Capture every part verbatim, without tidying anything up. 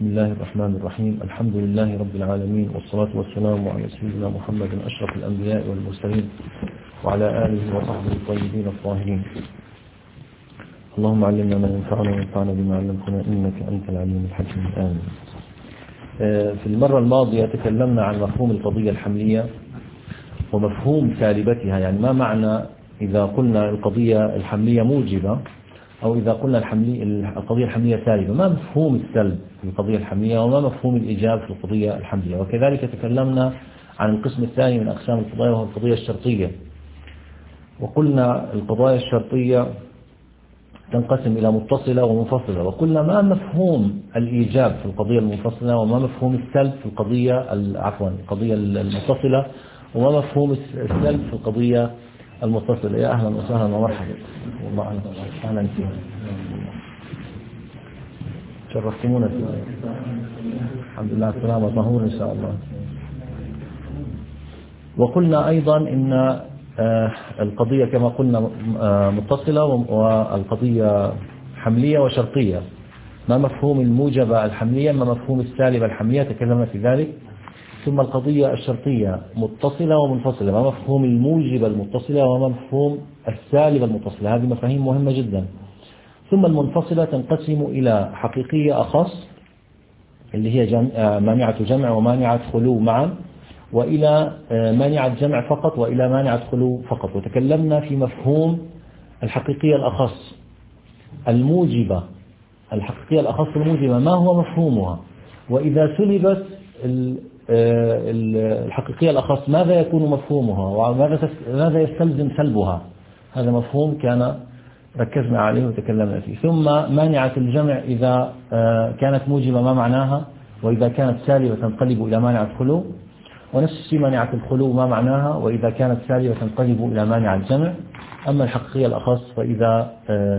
بسم الله الرحمن الرحيم. الحمد لله رب العالمين، والصلاة والسلام على سيدنا محمد أشرف الأنبياء والمرسلين وعلى آله وصحبه الطيبين الطاهرين. اللهم علمنا ما ينفعنا وانفعنا بما علمتنا إنك أنت العليم الحكيم. آمين. في المرة الماضية تكلمنا عن مفهوم القضية الحملية ومفهوم سالبتها، يعني ما معنى إذا قلنا القضية الحملية موجبة أو إذا قلنا الحملية القضية الحملية سالبة، ما مفهوم السلب في القضية الحملية وما مفهوم الإيجاب في القضية الحملية. وكذلك تكلمنا عن القسم الثاني من أقسام القضايا وهو القضية الشرطية، وقلنا القضايا الشرطية تنقسم إلى متصلة ومنفصلة، وقلنا ما مفهوم الإيجاب في القضية المنفصلة وما مفهوم السلب في القضية عفوا القضية المتصلة وما مفهوم السلب في القضية المتصلة. يا أهلا وسهلا ومرحبا، والله أهلا فيكم، شرفتمونا. الحمد لله السلامة طهور إن شاء الله. وقلنا أيضا إن القضية كما قلنا متصلة والقضية حملية وشرطية، ما مفهوم الموجبة الحملية ما مفهوم السالبة الحملية، تكلمنا في ذلك. ثم القضية الشرطية متصلة ومنفصلة، ما مفهوم الموجبة المتصلة وما مفهوم السالبة المتصلة، هذه مفاهيم مهمة جدا. ثم المنفصلة تنقسم إلى حقيقية أخص اللي هي جمع مانعة جمع ومانعة خلو معا، وإلى مانعة جمع فقط وإلى مانعة خلو فقط. وتكلمنا في مفهوم الحقيقية الأخص الموجبة، الحقيقية الأخص الموجبة ما هو مفهومها، وإذا سلبت الحقيقية الأخص ماذا يكون مفهومها وماذا يستلزم سلبها. هذا مفهوم كان ركزنا عليه وتكلمنا فيه. ثم مانعة الجمع إذا كانت موجبة ما معناها، وإذا كانت سالبة تنقلب إلى مانعة خلو، ونفس الشيء مانعة الخلو ما معناها، وإذا كانت سالبة تنقلب إلى مانع الجمع. أما الحقيقية الأخص فإذا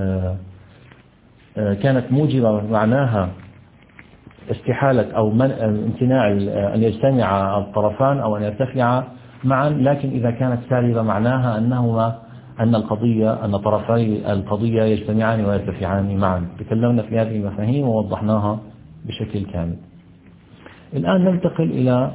كانت موجبة معناها استحالة أو امتناع أن يجتمع الطرفان أو أن يرتفع معا، لكن إذا كانت سالبة معناها أنهما أن القضية أن طرفي القضية يجتمعان ويرتفعان معا. تكلمنا في هذه المفاهيم ووضحناها بشكل كامل. الآن ننتقل إلى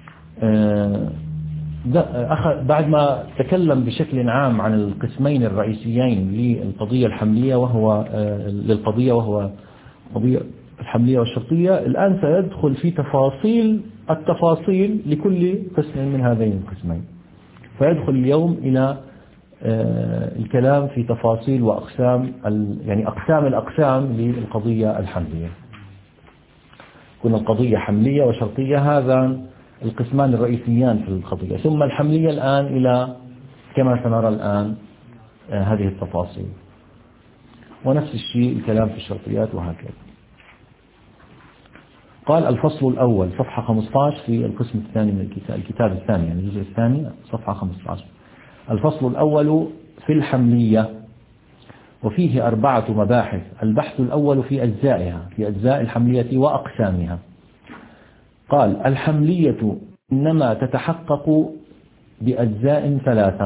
بعد ما تكلم بشكل عام عن القسمين الرئيسيين للقضية الحملية وهو للقضية وهو قضية الحملية والشرطية، الآن سيدخل في تفاصيل التفاصيل لكل قسم من هذين القسمين. فيدخل اليوم إلى الكلام في تفاصيل وأقسام يعني أقسام الأقسام للقضية الحملية. كنا القضية حملية وشرطية، هذا القسمان الرئيسيان في القضية. ثم الحملية الآن إلى كما سنرى الآن هذه التفاصيل، ونفس الشيء الكلام في الشرطيات وهكذا. قال الفصل الأول صفحة خمسة عشر في القسم الثاني من الكتاب, الكتاب الثاني يعني الجزء الثاني صفحة خمسة عشر. الفصل الأول في الحملية، وفيه أربعة مباحث. البحث الأول في أجزائها، في أجزاء الحملية وأقسامها. قال الحملية إنما تتحقق بأجزاء ثلاثة: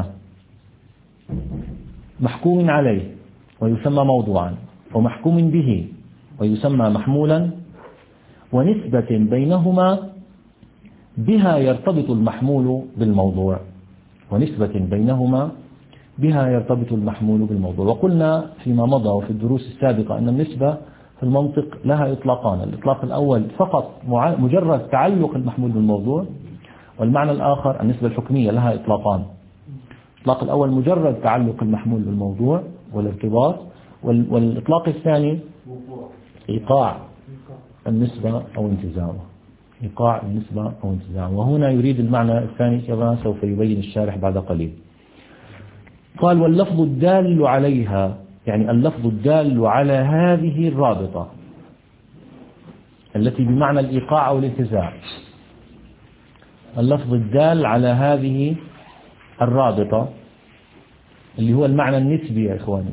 محكوم عليه ويسمى موضوعا، ومحكوم به ويسمى محمولا، ونسبة بينهما بها يرتبط المحمول بالموضوع ونسبة بينهما بها يرتبط المحمول بالموضوع. وقلنا فيما مضى وفي الدروس السابقة أن النسبة في المنطق لها إطلاقان: الإطلاق الأول فقط مجرد تعلق المحمول بالموضوع، والمعنى الآخر النسبة الحكمية لها إطلاقان: الإطلاق الأول مجرد تعلق المحمول بالموضوع والارتباط، والإطلاق الثاني إيقاع النسبة أو انتزاعه، إيقاع النسبة أو انتزاعه. وهنا يريد المعنى الثاني كما سوف يبين الشارح بعد قليل. قال واللفظ الدال عليها، يعني اللفظ الدال على هذه الرابطة التي بمعنى الإيقاع أو الانتزاع، اللفظ الدال على هذه الرابطة اللي هو المعنى النسبي يا إخواني.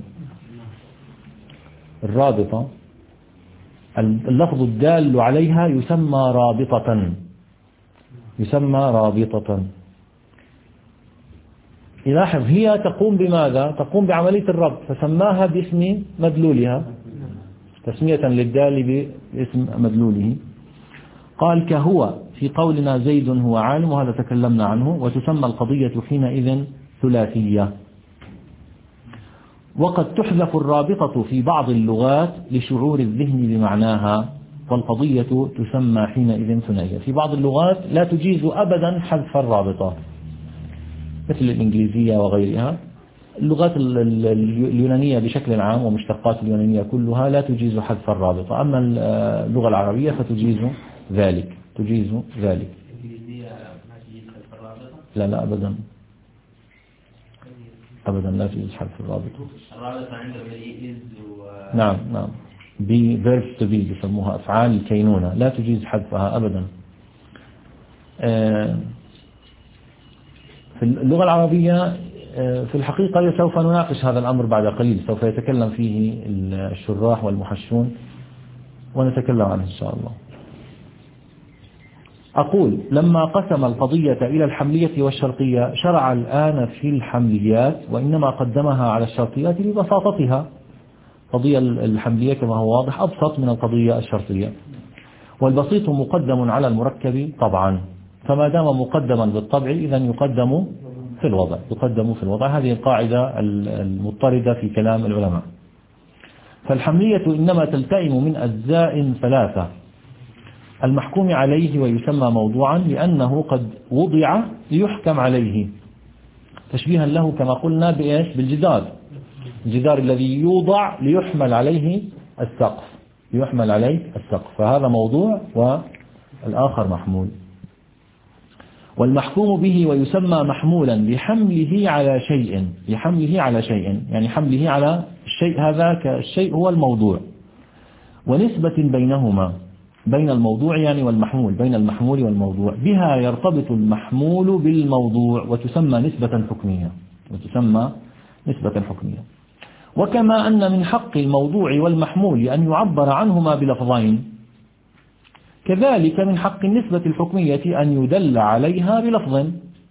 الرابطة اللفظ الدال عليها يسمى رابطة، يسمى رابطة. لاحظ هي تقوم بماذا؟ تقوم بعملية الربط، فسماها باسم مدلولها تسمية للدال باسم مدلوله. قال كهو في قولنا زيد هو عالم، وهذا تكلمنا عنه، وتسمى القضية حينئذ ثلاثية. وقد تحذف الرابطة في بعض اللغات لشعور الذهن بمعناها، والقضية تسمى حينئذ ثنائية. في بعض اللغات لا تجيز أبدا حذف الرابطة مثل الإنجليزية وغيرها. اللغات اليونانية بشكل عام ومشتقات اليونانية كلها لا تجيز حذف الرابطة، أما اللغة العربية فتجيز ذلك تجيز ذلك. الإنجليزية ما تجيز حذف الرابطة؟ لا لا أبدا أبدا لا تجيز حذف الرابطة. الرابطة عندهم is و... نعم نعم be verb to be يسموها أفعال الكينونة، لا تجيز حذفها أبدا. في اللغة العربية في الحقيقة سوف نناقش هذا الأمر بعد قليل، سوف يتكلم فيه الشراح والمحشون ونتكلم عنه إن شاء الله. أقول لما قسم القضية إلى الحملية والشرطية شرع الآن في الحمليات، وإنما قدمها على الشرطيات لبساطتها. القضية الحملية كما هو واضح أبسط من القضية الشرطية، والبسيط مقدم على المركب طبعا، فما دام مقدما بالطبع إذا يقدم في الوضع يقدم في الوضع هذه القاعدة المضطردة في كلام العلماء. فالحملية إنما تلتئم من أجزاء ثلاثة: المحكوم عليه ويسمى موضوعا لأنه قد وضع ليحكم عليه، تشبيها له كما قلنا بإيش؟ بالجدار، الجدار الذي يوضع ليحمل عليه السقف ليحمل عليه السقف فهذا موضوع والآخر محمول. والمحكوم به ويسمى محمولا لحمله على شيء لحمله على شيء يعني حمله على الشيء، هذا الشيء هو الموضوع، ونسبة بينهما بين الموضوع يعني والمحمول، بين المحمول والموضوع، بها يرتبط المحمول بالموضوع وتسمى نسبة حكمية وتسمى نسبة حكمية. وكما أن من حق الموضوع والمحمول أن يعبر عنهما بلفظين، كذلك من حق النسبة الحكمية أن يدل عليها بلفظ.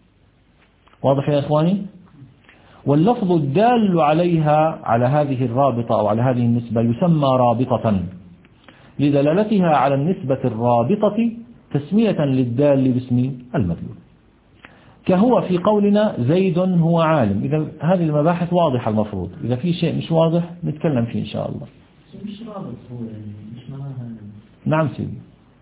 واضح يا إخواني؟ واللفظ الدال عليها على هذه الرابطة أو على هذه النسبة يسمى رابطة لدلالتها على النسبة الرابطة تسمية للدال باسم المدلول. كهو في قولنا زيد هو عالم. إذا هذه المباحث واضحة المفروض، إذا في شيء مش واضح نتكلم فيه إن شاء الله. مش رابط هو يعني مش معناها. نعم سيدي،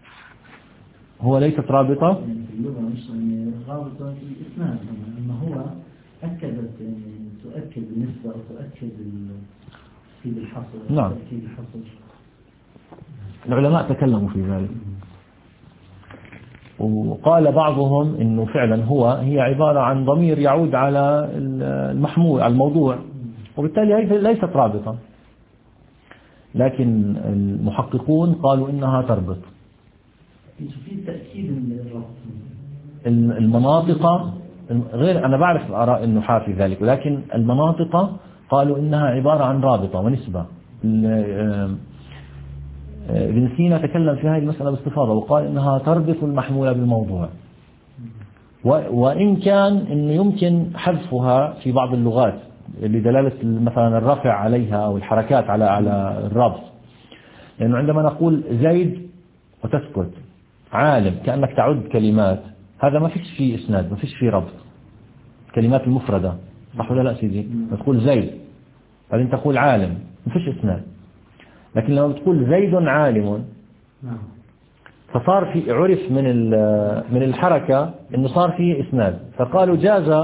هو ليست رابطة يعني في اللغة مش يعني رابطة في الإسناد، أما هو أكدت يعني تؤكد النسبة أو تؤكد تأكيد الحصر. نعم تأكيد الحصر. العلماء تكلموا في ذلك، وقال بعضهم إنه فعلا هو هي عبارة عن ضمير يعود على المحمول على الموضوع، وبالتالي هي ليست رابطة. لكن المحققون قالوا إنها تربط. في تأكيد الربط. المناطق غير، أنا بعرف آراء النحاة في ذلك، ولكن المناطق قالوا إنها عبارة عن رابطة ونسبة. ابن سينا تكلم في هذه المسألة باستفاضة وقال إنها تربط المحمول بالموضوع، وإن كان إنه يمكن حذفها في بعض اللغات لدلالة مثلا الرفع عليها أو الحركات على على الربط، لأنه عندما نقول زيد وتسكت، عالم كأنك تعد كلمات، هذا ما فيش فيه إسناد، ما فيش فيه ربط، كلمات المفردة، صح ولا لا سيدي؟ تقول زيد بعدين تقول عالم ما فيش إسناد. لكن لما بتقول زيد عالم فصار في عرف من من الحركة إنه صار فيه إسناد، فقالوا جاز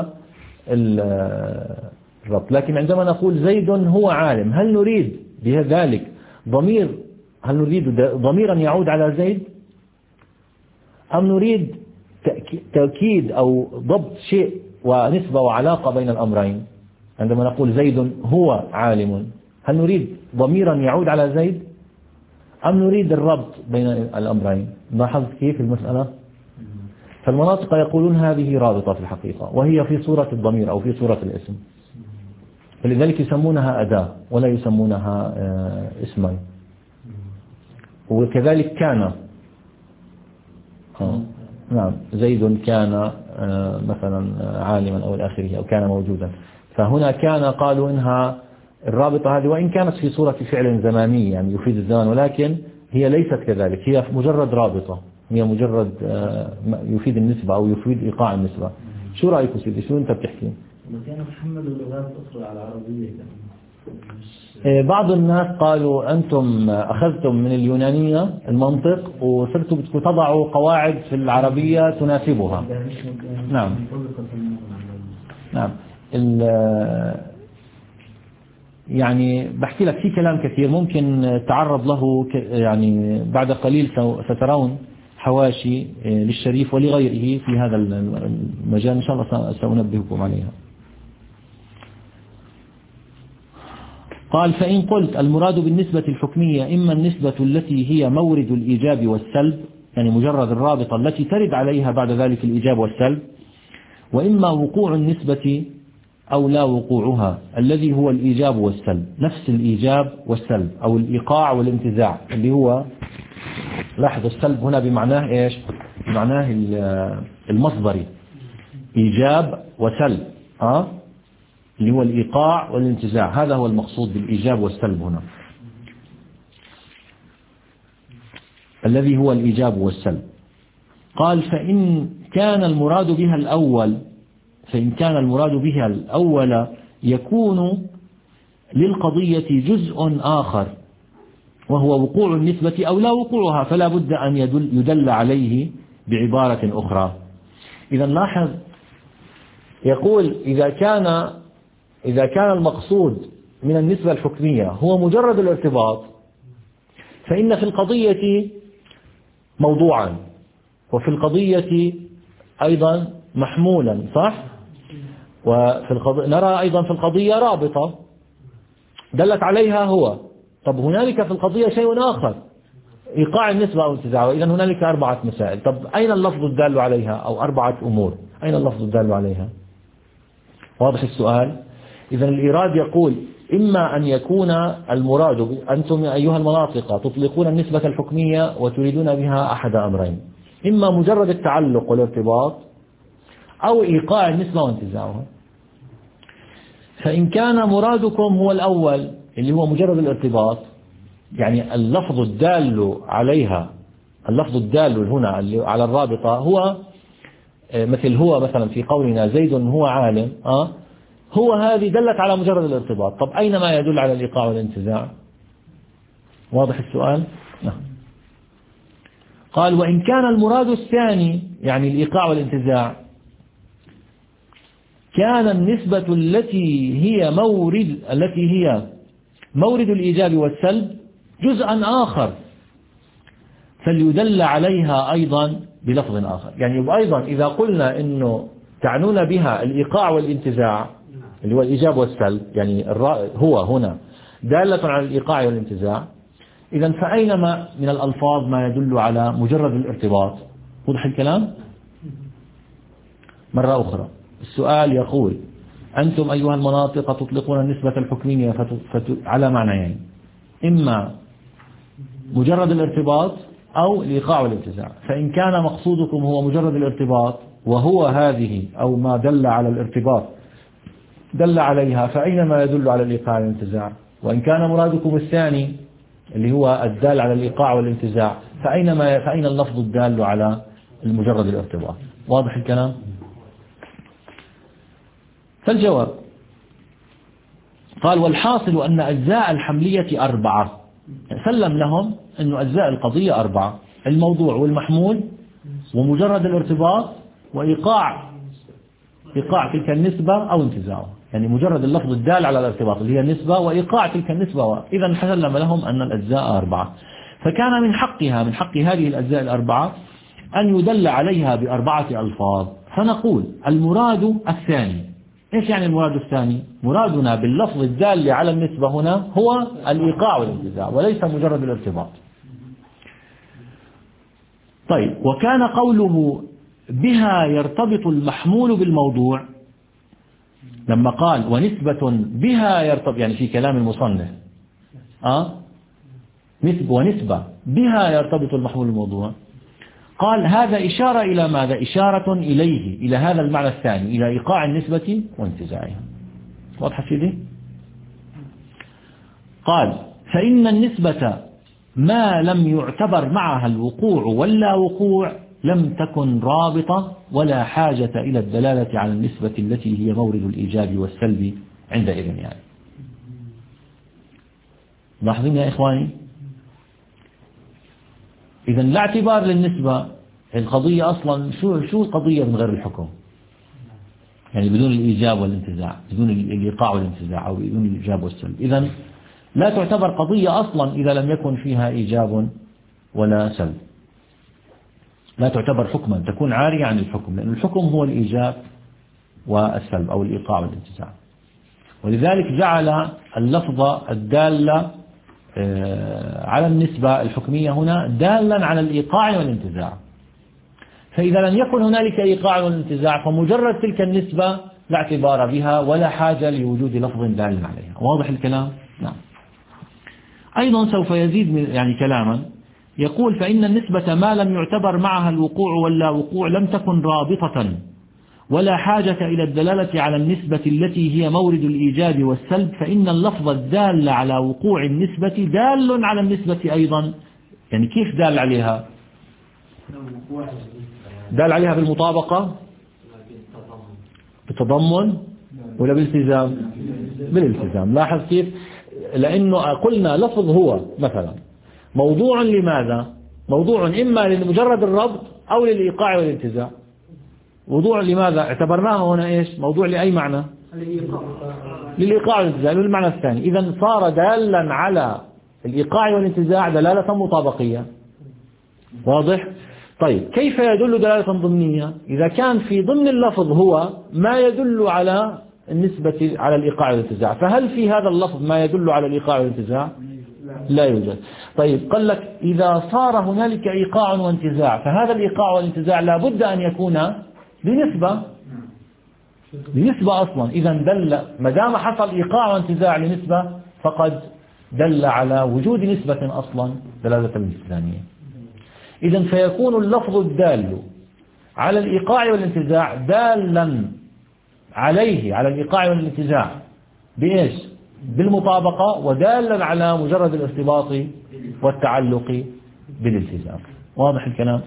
الربط. لكن عندما نقول زيد هو عالم، هل نريد بذلك ضمير هل نريد ضميرا يعود على زيد، أم نريد تأكيد أو ضبط شيء ونسبة وعلاقة بين الأمرين؟ عندما نقول زيد هو عالم، هل نريد ضميرا يعود على زيد أم نريد الربط بين الأمرين؟ لاحظت كيف المسألة؟ فالمناطق يقولون هذه رابطة في الحقيقة، وهي في صورة الضمير أو في صورة الاسم، فلذلك يسمونها أداة ولا يسمونها اسما. وكذلك كان، آه. نعم زيد كان مثلا عالما أو الآخره أو كان موجودا، فهنا كان قالوا إنها الرابطة هذه، وإن كانت في صورة فعل زماني يعني يفيد الزمان، ولكن هي ليست كذلك، هي مجرد رابطة هي مجرد يفيد النسبة أو يفيد إيقاع النسبة. شو رأيك سيدي؟ شو أنت بتحكي؟ كانوا حملوا لغات أخرى على العربية. بعض الناس قالوا أنتم أخذتم من اليونانية المنطق وصرتوا بدكم تضعوا قواعد في العربية تناسبها. نعم نعم. يعني بحكي لك في كلام كثير ممكن تعرض له، يعني بعد قليل سترون حواشي للشريف ولغيره في هذا المجال إن شاء الله سأنبهكم عليها. قال فإن قلت المراد بالنسبة الحكمية إما النسبة التي هي مورد الإيجاب والسلب، يعني مجرد الرابطة التي ترد عليها بعد ذلك الإيجاب والسلب، وإما وقوع النسبة أو لا وقوعها الذي هو الإيجاب والسلب، نفس الإيجاب والسلب أو الإيقاع والانتزاع اللي هو، لاحظ السلب هنا بمعناه إيش؟ بمعناه المصدري، إيجاب وسلب أه؟ اللي هو الإيقاع والانتزاع، هذا هو المقصود بالإيجاب والسلب هنا، الذي هو الإيجاب والسلب. قال فإن كان المراد بها الأول فإن كان المراد بها الأول يكون للقضية جزء آخر وهو وقوع النسبة أو لا وقوعها، فلا بد أن يدل, يدل عليه بعبارة أخرى. إذا لاحظ يقول إذا كان إذا كان المقصود من النسبة الحكمية هو مجرد الارتباط، فإن في القضية موضوعا وفي القضية أيضا محمولا، صح؟ وفي القضية نرى أيضا في القضية رابطة دلت عليها هو. طب هنالك في القضية شيء آخر، إيقاع النسبة أو انتزاعها. إذن هنالك أربعة مسائل. طب أين اللفظ الدال عليها؟ أو أربعة أمور، أين اللفظ الدال عليها؟ واضح السؤال؟ إذن الإيراد يقول إما أن يكون المراد، أنتم أيها المناطق تطلقون النسبة الحكمية وتريدون بها أحد أمرين، إما مجرد التعلق والارتباط أو إيقاع النسبة وانتزاعها. فإن كان مرادكم هو الأول اللي هو مجرد الارتباط، يعني اللفظ الدال عليها، اللفظ الدال هنا على الرابطة هو مثل هو مثلا في قولنا زيد هو عالم، أه؟ هو هذه دلت على مجرد الارتباط. طب أين ما يدل على الإيقاع والانتزاع؟ واضح السؤال؟ نعم. قال وإن كان المراد الثاني يعني الإيقاع والانتزاع، كان النسبة التي هي مورد التي هي مورد الإيجاب والسلب جزءا آخر، فليدل عليها أيضا بلفظ آخر. يعني أيضا إذا قلنا إنه تعنون بها الإيقاع والانتزاع اللي هو الإيجاب والسلب، يعني هو هنا دالة على الإيقاع والانتزاع، إذا فأينما من الألفاظ ما يدل على مجرد الارتباط؟ وضح الكلام؟ مرة أخرى السؤال يقول أنتم أيها المناطق تطلقون النسبة الحكمية فت... فت... على معنيين، إما مجرد الارتباط أو الإيقاع والانتزاع. فإن كان مقصودكم هو مجرد الارتباط وهو هذه أو ما دل على الارتباط دل عليها، فأينما يدل على الإيقاع والانتزاع. وإن كان مرادكم الثاني اللي هو الدال على الإيقاع والانتزاع، فأينما فأين اللفظ الدال على المجرد الارتباط؟ واضح الكلام؟ فالجواب قال والحاصل أن أجزاء الحملية أربعة. سلم لهم أن أجزاء القضية أربعة: الموضوع والمحمول ومجرد الارتباط وإيقاع إيقاع تلك النسبة أو انتزاعها، يعني مجرد اللفظ الدال على الارتباط اللي هي النسبة وإيقاع تلك النسبة. إذا سلم لهم أن الأجزاء أربعة، فكان من حقها من حق هذه الأجزاء الأربعة أن يدل عليها بأربعة ألفاظ. فنقول المراد الثاني. إيش يعني المراد الثاني؟ مرادنا باللفظ الدال على النسبة هنا هو الإيقاع والانتزاع وليس مجرد الارتباط. طيب، وكان قوله بها يرتبط المحمول بالموضوع، لما قال ونسبة بها يرتبط، يعني في كلام المصنف أه؟ نسبة ونسبة بها يرتبط المحمول بالموضوع، قال هذا إشارة إلى ماذا؟ إشارة إليه، إلى هذا المعنى الثاني، إلى إيقاع النسبة وانتزاعها. واضح سيدي؟ قال فإن النسبة ما لم يعتبر معها الوقوع ولا وقوع لم تكن رابطة ولا حاجة إلى الدلالة على النسبة التي هي مورد الإيجاب والسلب عندئذ يعني. لاحظين يا إخواني؟ إذا لا اعتبار للنسبة. القضية أصلا شو شو القضية من غير الحكم، يعني بدون الإيجاب والانتزاع، بدون الإيقاع والانتزاع، أو بدون الإيجاب والسلب. إذا لا تعتبر قضية أصلا إذا لم يكن فيها إيجاب ولا سلب، لا تعتبر حكما، تكون عارية عن الحكم، لأن الحكم هو الإيجاب والسلب أو الإيقاع والانتزاع. ولذلك جعل اللفظ الدالة على النسبة الحكمية هنا دالا على الإيقاع والانتزاع. فإذا لم يكن هنالك إيقاع والانتزاع فمجرد تلك النسبة لا اعتبار بها ولا حاجة لوجود لفظ دال عليها. واضح الكلام؟ نعم. أيضا سوف يزيد يعني كلاما، يقول فإن النسبة ما لم يعتبر معها الوقوع ولا وقوع لم تكن رابطة ولا حاجة إلى الدلالة على النسبة التي هي مورد الإيجاب والسلب، فإن اللفظ الدال على وقوع النسبة دال على النسبة أيضا. يعني كيف دال عليها؟ دال عليها بالمطابقة، بالتضمن، ولا بالالتزام؟ بالالتزام. لاحظ كيف؟ لأنه قلنا لفظ هو مثلا موضوع لماذا؟ موضوع إما لمجرد الربط أو للإيقاع والالتزام. موضوع لماذا؟ اعتبرناه هنا إيش؟ موضوع لأي معنى؟ للإيقاع والانتزاع، المعنى الثاني. إذا صار دالا على الإيقاع والانتزاع دلالة مطابقية. واضح؟ طيب كيف يدل دلالة ضمنية؟ إذا كان في ضمن اللفظ هو ما يدل على النسبة على الإيقاع والانتزاع، فهل في هذا اللفظ ما يدل على الإيقاع والانتزاع؟ لا يوجد. طيب قال لك إذا صار هنالك إيقاع وانتزاع فهذا الإيقاع والانتزاع لا بد أن يكون بنسبة بنسبة أصلا. إذا دل ما دام حصل إيقاع وانتزاع لنسبة فقد دل على وجود نسبة أصلا دلالة الثانية. إذا فيكون اللفظ الدال على الإيقاع والانتزاع دالا عليه على الإيقاع والانتزاع بإيش؟ بالمطابقة، ودالا على مجرد الارتباط والتعلق بالالتزام. واضح الكلام؟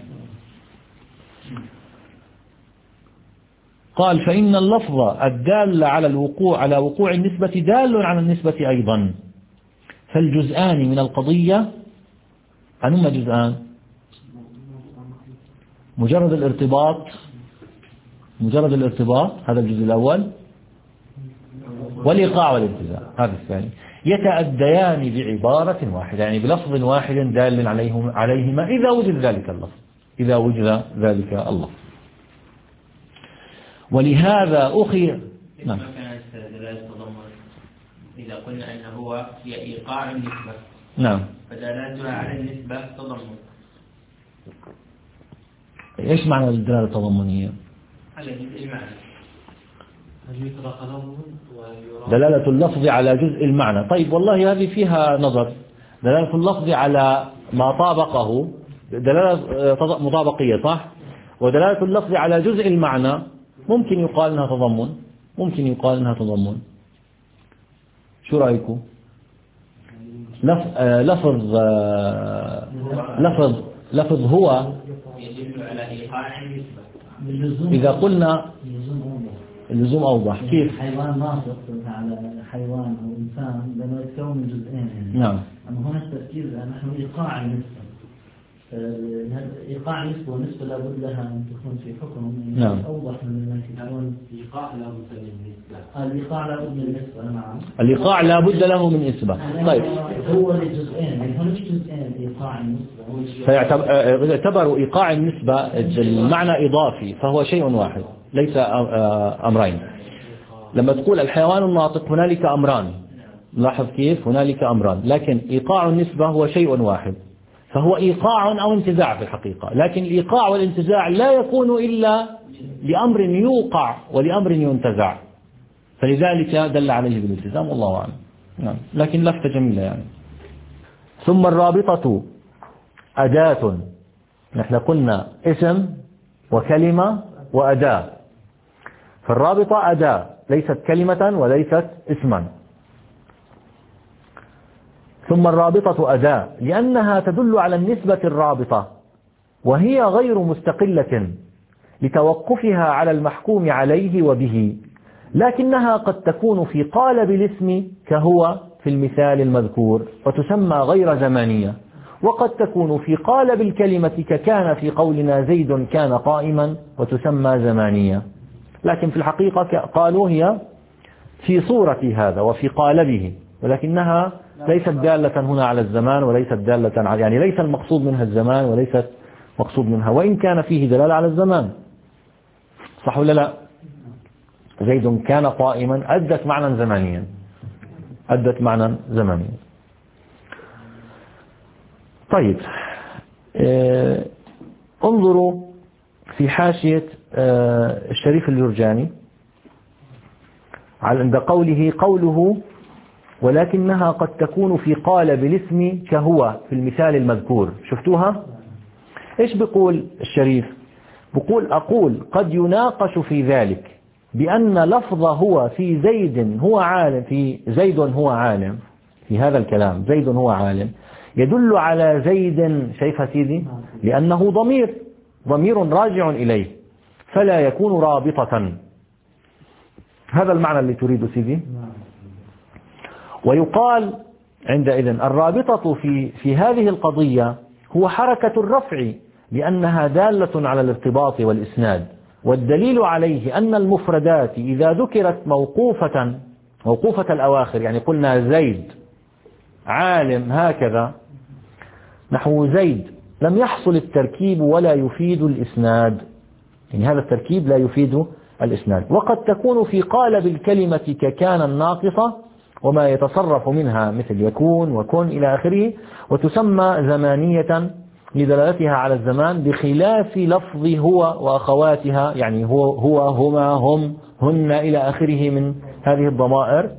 قال فإن اللفظ الدال على الوقوع على وقوع النسبة دال على النسبة أيضا، فالجزءان من القضية هما جزءان: مجرد الارتباط مجرد الارتباط هذا الجزء الأول، والإيقاع والالتزام هذا الثاني، يتأديان بعبارة واحدة، يعني بلفظ واحد دال عليهما إذا وجد ذلك اللفظ إذا وجد ذلك اللفظ. ولهذا أخي نعم. كانت دلالة التضمن إذا قلنا أنه هو هي إيقاع النسبة، نعم، فدلالتها على النسبة تضمن. إيش معنى الدلالة التضمنية؟ على جزء المعنى. دلالة اللفظ على جزء المعنى. طيب والله هذه فيها نظر. دلالة اللفظ على ما طابقه دلالة مطابقية صح، ودلالة اللفظ على جزء المعنى ممكن يقال انها تضمن، ممكن يقال انها تضمن. شو رأيكم؟ لفظ لفظ لفظ هو يدل على إيقاع النسبة. إذا قلنا اللزوم أوضح. كيف؟ حيوان ناطق على حيوان أو إنسان لما يتكون من جزئين يعني. نعم. أما هنا التركيز نحن إيقاع النسبة. إيقاع النسبة والنسبة لابد لها أن تكون في حكم. نعم. أوضح من الحيوان. إيقاع لابد من النسبة. الإيقاع لابد من النسبة. نعم. الإيقاع لابد له من نسبة. طيب. هو لجزئين يعني هناك جزئين إيقاع النسبة. فيعتبر إيقاع النسبة المعنى إضافي فهو شيء واحد ليس أمرين. لما تقول الحيوان الناطق هنالك أمران، لاحظ كيف؟ هنالك أمران، لكن إيقاع النسبة هو شيء واحد، فهو إيقاع أو انتزاع في الحقيقة. لكن الإيقاع والانتزاع لا يكون إلا لأمر يوقع ولأمر ينتزع، فلذلك دل عليه بالالتزام والله أعلم. نعم. لكن لفتة جميلة يعني. ثم الرابطة أداة. نحن قلنا اسم وكلمة وأداة، فالرابطة أداة ليست كلمة وليست اسما. ثم الرابطة أداة لأنها تدل على النسبة الرابطة وهي غير مستقلة لتوقفها على المحكوم عليه وبه، لكنها قد تكون في قالب الاسم كهو في المثال المذكور وتسمى غير زمانية، وقد تكون في قالب الكلمة ككان في قولنا زيد كان قائما وتسمى زمانية. لكن في الحقيقة قالوا هي في صورة هذا وفي قالبه، ولكنها ليست دالة هنا على الزمان وليست دالة على، يعني ليس المقصود منها الزمان وليست مقصود منها، وإن كان فيه دلالة على الزمان. صح ولا لا؟ زيد كان قائما أدت معنى زمانيا، أدت معنى زمانيا. طيب اه انظروا في حاشية اه الشريف الجرجاني عند قوله قوله ولكنها قد تكون في قالب الاسم كهو في المثال المذكور. شفتوها؟ ايش بيقول الشريف؟ بيقول أقول قد يناقش في ذلك بأن لفظ هو في زيد هو عالم، في زيد هو عالم، في هذا الكلام زيد هو عالم يدل على زيد، شايفها سيدي؟ لأنه ضمير ضمير راجع إليه فلا يكون رابطة. هذا المعنى اللي تريد سيدي. ويقال عندئذ الرابطة في في هذه القضية هو حركة الرفع لأنها دالة على الارتباط والإسناد، والدليل عليه أن المفردات إذا ذكرت موقوفة موقوفة الأواخر، يعني قلنا زيد عالم هكذا نحو زيد، لم يحصل التركيب ولا يفيد الإسناد، يعني هذا التركيب لا يفيد الإسناد. وقد تكون في قالب الكلمة ككان الناقصة وما يتصرف منها مثل يكون وكن إلى آخره، وتسمى زمانية لدلالتها على الزمان بخلاف لفظ هو وأخواتها، يعني هو هو هما هم هن إلى آخره من هذه الضمائر،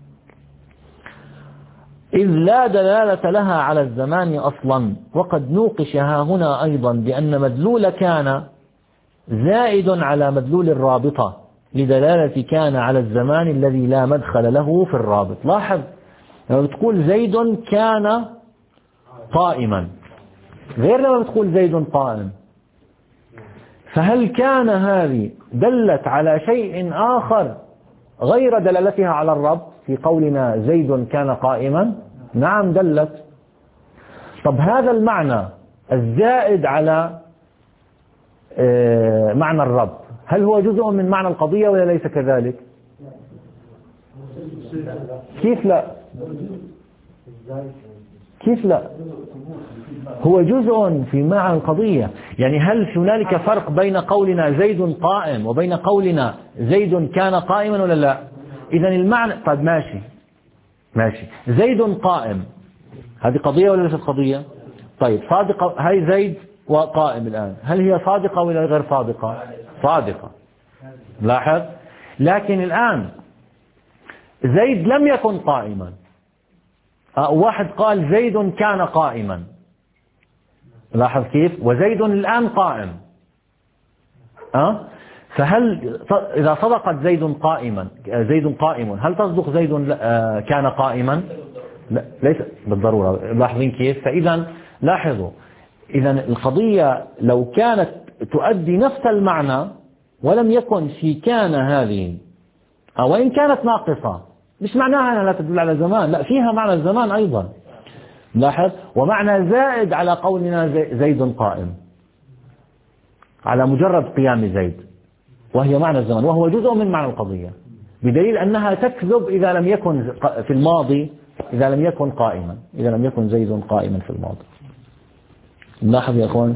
إذ لا دلالة لها على الزمان أصلا. وقد نوقشها هنا أيضا بأن مدلول كان زائد على مدلول الرابطة لدلالة كان على الزمان الذي لا مدخل له في الرابط. لاحظ لما بتقول زيد كان قائما غير لما بتقول زيد قائم، فهل كان هذه دلت على شيء آخر غير دلالتها على الربط في قولنا زيد كان قائما؟ نعم دلت. طب هذا المعنى الزائد على معنى الربط هل هو جزء من معنى القضية ولا ليس كذلك؟ كيف لا؟ كيف لا؟ هو جزء في معنى القضية. يعني هل هنالك فرق بين قولنا زيد قائم وبين قولنا زيد كان قائما ولا لا؟ إذن المعنى، طيب ماشي ماشي زيد قائم هذه قضية ولا ليست قضية؟ طيب صادقة هاي زيد وقائم الآن، هل هي صادقة ولا غير صادقة؟ صادقة. لاحظ. لكن الآن زيد لم يكن قائما، واحد قال زيد كان قائما، لاحظ كيف؟ وزيد الآن قائم. أه؟ فهل إذا صدقت زيد قائما زيد قائم هل تصدق زيد كان قائما؟ لا ليس بالضرورة. لاحظين كيف؟ فإذا لاحظوا، إذا القضية لو كانت تؤدي نفس المعنى ولم يكن في كان هذه، أو إن كانت ناقصة مش معناها أنها لا تدل على زمان، لا فيها معنى الزمان أيضا. لاحظ. ومعنى زائد على قولنا زيد قائم على مجرد قيام زيد، وهي معنى الزمان وهو جزء من معنى القضية، بدليل أنها تكذب إذا لم يكن في الماضي، إذا لم يكن قائما، إذا لم يكن زيد قائما في الماضي. لاحظ يا أخوان.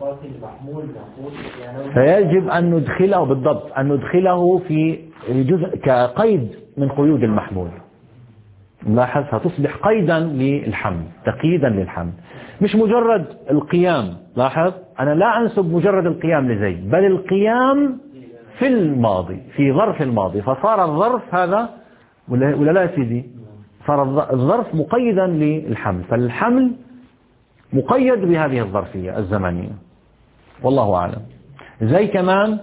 فيجب أن ندخله بالضبط، أن ندخله في جزء كقيد من قيود المحمول. لاحظ هتصبح قيدا للحمل، تقييدا للحمل، مش مجرد القيام. لاحظ أنا لا أنسب مجرد القيام لزيد، بل القيام في الماضي في ظرف الماضي، فصار الظرف هذا ولا لا سيدي؟ صار الظرف مقيدا للحمل، فالحمل مقيد بهذه الظرفية الزمنية، والله أعلم. زي كمان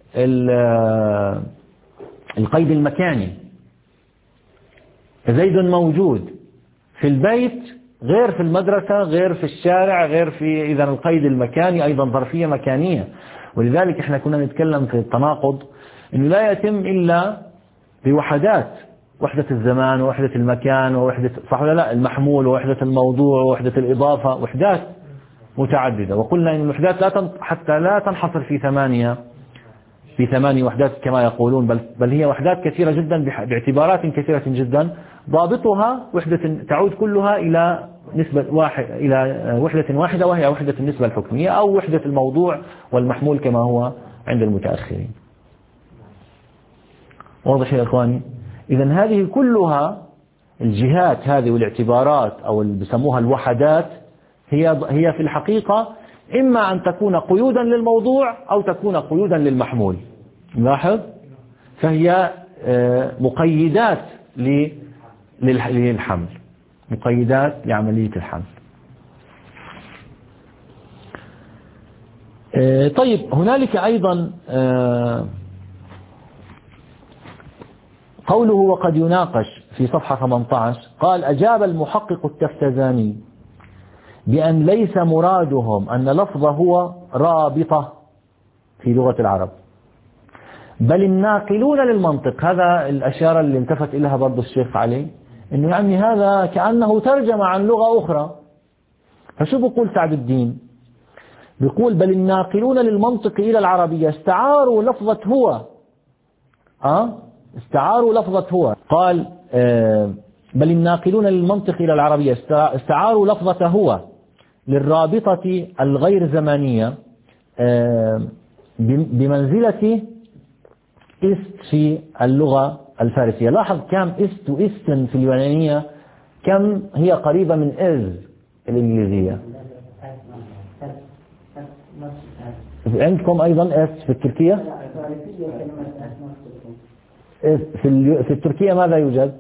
القيد المكاني، زيد موجود في البيت غير في المدرسة، غير في الشارع، غير في إذا القيد المكاني أيضا ظرفية مكانية. ولذلك احنا كنا نتكلم في التناقض انه لا يتم الا بوحدات، وحدة الزمان ووحدة المكان ووحدة، صح ولا لا، المحمول ووحدة الموضوع ووحدة الإضافة، وحدات متعددة. وقلنا ان الوحدات لا تن... حتى لا تنحصر في ثمانية في ثمانية وحدات كما يقولون، بل بل هي وحدات كثيرة جدا باعتبارات كثيرة جدا، ضابطها وحدة تعود كلها إلى نسبة واحد إلى وحدة واحدة، وهي وحدة النسبة الحكمية أو وحدة الموضوع والمحمول كما هو عند المتأخرين. واضح يا إخواني؟ إذن هذه كلها الجهات هذه والاعتبارات أو اللي بسموها الوحدات هي هي في الحقيقة إما أن تكون قيودا للموضوع أو تكون قيودا للمحمول. لاحظ، فهي مقيدات للحمل، مقيدات لعملية الحمل. طيب هنالك أيضا قوله وقد يناقش في صفحة ثمانية عشر، قال أجاب المحقق التفتزاني بأن ليس مرادهم أن لفظ هو رابطة في لغة العرب، بل الناقلون للمنطق. هذا الأشياء اللي التفت إليها برضو الشيخ علي، إنه يعني هذا كأنه ترجم عن لغة أخرى. فشو بقول سعد الدين؟ بيقول بل الناقلون للمنطق إلى العربية استعاروا لفظة هو أه؟ استعاروا لفظة هو. قال آه بل الناقلون للمنطق إلى العربية استعاروا لفظة هو للرابطة الغير زمانية آه بمنزلة است في اللغة الفارسية. لاحظ كم است واستن في اليونانية كم هي قريبة من إز الإنجليزية. عندكم أيضا اس في التركية، في في التركية ماذا يوجد؟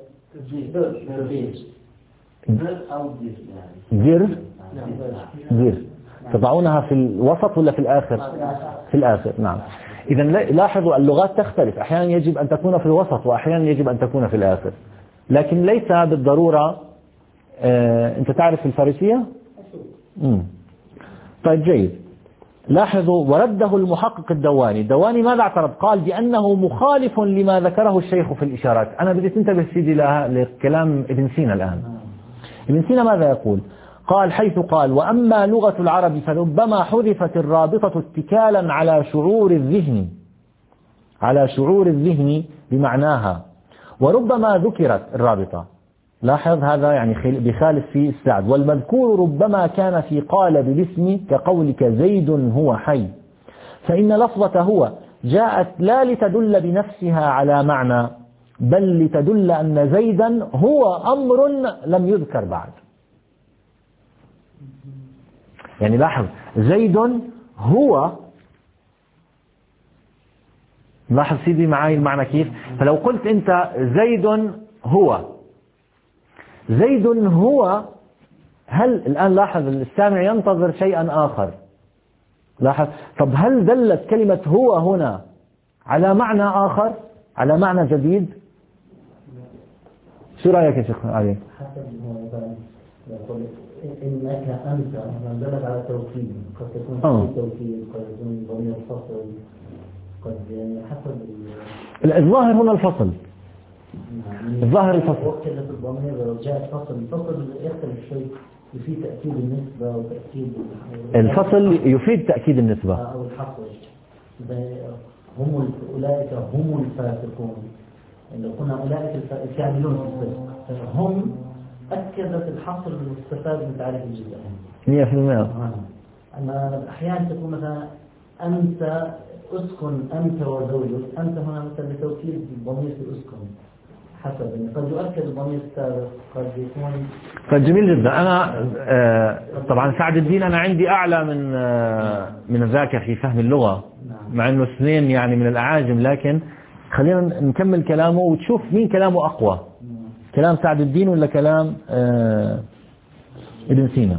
زر زر تضعونها في الوسط ولا في الآخر؟ في الآخر. نعم. إذا لاحظوا اللغات تختلف، أحيانا يجب أن تكون في الوسط وأحيانا يجب أن تكون في الآخر، لكن ليس بالضرورة. آه، أنت تعرف الفارسية؟ مم. طيب جيد. لاحظوا ورده المحقق الدواني. الدواني ماذا اعترض؟ قال بأنه مخالف لما ذكره الشيخ في الإشارات. أنا بدي تنتبه سيدي لكلام ابن سينا الآن. ابن سينا ماذا يقول؟ قال حيث قال وأما لغة العرب فربما حذفت الرابطة اتكالا على شعور الذهن على شعور الذهن بمعناها، وربما ذكرت الرابطة. لاحظ هذا يعني بخالف في السعد. والمذكور ربما كان في قالب الاسم كقولك زيد هو حي، فإن لفظة هو جاءت لا لتدل بنفسها على معنى، بل لتدل أن زيدا هو أمر لم يذكر بعد. يعني لاحظ زيد هو، لاحظ سيدي معي المعنى كيف. فلو قلت أنت زيد هو زيد هو، هل الآن لاحظ السامع ينتظر شيئا آخر. لاحظ طب هل دلت كلمة هو هنا على معنى آخر، على معنى جديد؟ شو رأيك يا شيخ علي؟ إنك أنت دلت على توكيد، قد تكون آه. توكيد، قد تكون ضمير فصل، قد حسب الظاهر هنا الفصل. الظاهر الفصل. وكلت الضمير لو جاء فصل، الفصل يختلف شيء، يفيد تأكيد النسبة وتأكيد الفصل يفيد تأكيد النسبة أو الحصر. هم أولئك هم الفاسقون، لو قلنا أولئك الكاملون في الفسق، هم أكدت الحصر المستفاد من تعريف الجزء مئة في المئة. أما أحيانا تكون مثلا أنت أسكن أنت وزوجك، أنت هنا مثلا لتوكيد الضمير في أسكن، حسب قد يؤكد الضمير السابق، قد يكون. طيب جميل جدا. أنا آه طبعا سعد الدين أنا عندي أعلى من آه من ذاك في فهم اللغة، مع إنه اثنين يعني من الأعاجم، لكن خلينا نكمل كلامه وتشوف مين كلامه أقوى، كلام سعد الدين ولا كلام آه ابن سينا.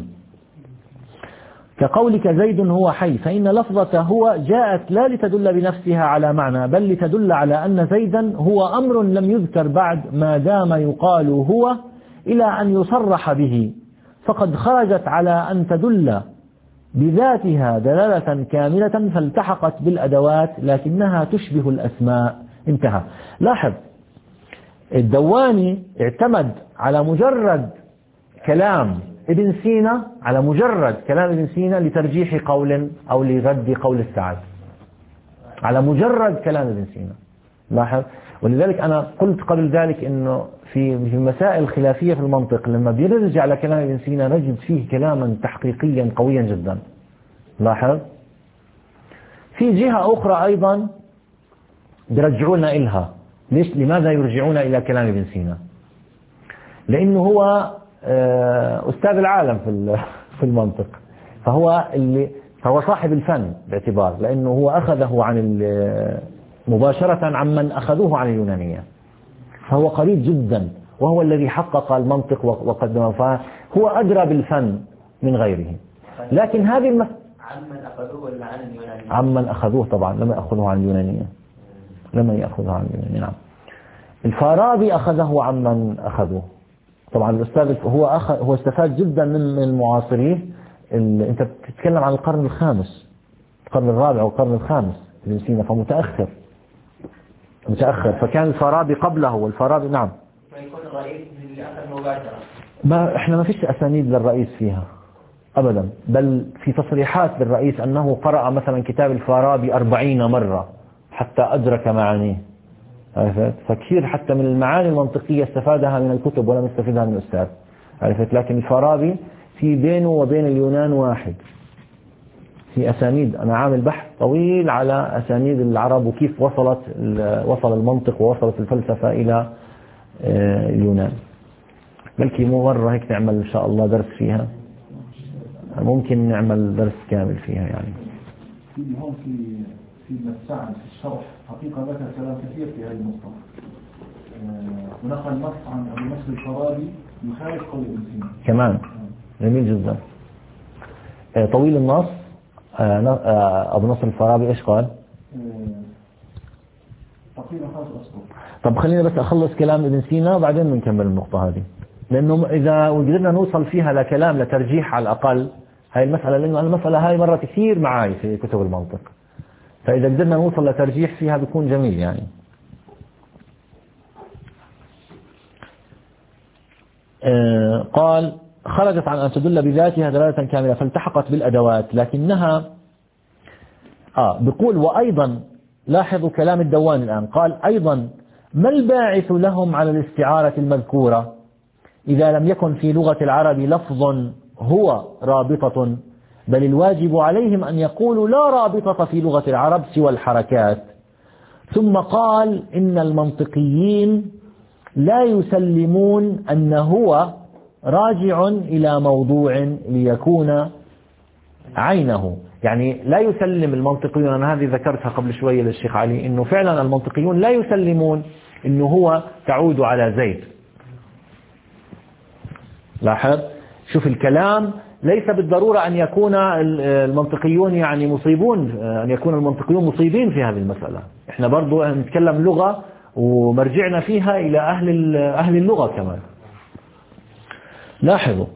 كقولك زيد هو حي، فإن لفظة هو جاءت لا لتدل بنفسها على معنى، بل لتدل على أن زيدا هو أمر لم يذكر بعد، ما دام يقال هو إلى أن يصرح به، فقد خرجت على أن تدل بذاتها دلالة كاملة فالتحقت بالأدوات لكنها تشبه الأسماء. انتهى. لاحظ الدواني اعتمد على مجرد كلام ابن سينا على مجرد كلام ابن سينا لترجيح قول أو لرد قول السعد، على مجرد كلام ابن سينا. لاحظ. ولذلك أنا قلت قبل ذلك إنه في في مسائل الخلافية في المنطق لما بيرجع على كلام ابن سينا نجد فيه كلاما تحقيقيا قويا جدا. لاحظ. في جهة أخرى أيضا بيرجعون إلها. ليش؟ لماذا يرجعون إلى كلام ابن سينا؟ لأنه هو أستاذ العالم في في المنطق، فهو اللي فهو صاحب الفن باعتبار، لأنه هو أخذه عن مباشرة عمن أخذوه عن اليونانية، فهو قريب جدا وهو الذي حقق المنطق وقدمه، فهو أدرى بالفن من غيره. لكن هذه المس... عمن أخذوه ولا عن اليونانية؟ عمن أخذوه طبعا، لم يأخذوه عن اليونانية، لم يأخذه عن اليونانية. نعم. الفارابي أخذه عمن أخذوه طبعا. الأستاذ هو أخذ هو استفاد جدا من من معاصريه. أنت بتتكلم عن القرن الخامس، القرن الرابع والقرن الخامس ابن سينا، فمتأخر متأخر فكان الفارابي قبله والفارابي. نعم. فيكون الرئيس اللي أخذ مباشرة. ما إحنا ما فيش أسانيد للرئيس فيها أبدا، بل في تصريحات للرئيس أنه قرأ مثلا كتاب الفارابي أربعين مرة حتى أدرك معانيه. عرفت؟ فكثير حتى من المعاني المنطقية استفادها من الكتب ولم يستفيدها من الأستاذ. عرفت؟ لكن الفارابي في بينه وبين اليونان واحد في أسانيد. أنا عامل بحث طويل على أسانيد العرب وكيف وصلت وصل المنطق ووصلت الفلسفة إلى اليونان. بلكي مو مرة هيك نعمل إن شاء الله درس فيها، ممكن نعمل درس كامل فيها يعني. في هون في في السعد في الشرح حقيقة ذكر كلام كثير في هذه النقطة، ونقل نص عن أبو نصر الفارابي يخالف قول ابن سينا كمان. جميل جدا. طويل النص أبو نصر الفارابي إيش قال؟ تقريبا خمس أسطر. طب خلينا بس أخلص كلام ابن سينا وبعدين بنكمل النقطة هذه، لأنه إذا قدرنا نوصل فيها لكلام لترجيح على الأقل هاي المسألة، لأنه المسألة هاي مرة كثير معاي في كتب المنطق، فإذا قدرنا نوصل لترجيح فيها بيكون جميل يعني. آه قال خرجت عن أن تدل بذاتها دلالة كاملة فالتحقت بالأدوات لكنها آه بيقول وأيضا لاحظوا كلام الدواني الآن. قال أيضا ما الباعث لهم على الاستعارة المذكورة إذا لم يكن في لغة العرب لفظ هو رابطة، بل الواجب عليهم أن يقولوا لا رابطة في لغة العرب سوى الحركات. ثم قال إن المنطقيين لا يسلمون أن هو راجع إلى موضوع ليكون عينه، يعني لا يسلم المنطقيون. أنا هذه ذكرتها قبل شوية للشيخ علي، إنه فعلا المنطقيون لا يسلمون إنه هو تعود على زيد. لاحظ شوف الكلام، ليس بالضرورة أن يكون المنطقيون يعني مصيبون، أن يكون المنطقيون مصيبين في هذه المسألة. إحنا برضو نتكلم لغة ومرجعنا فيها إلى أهل أهل اللغة كمان. لاحظوا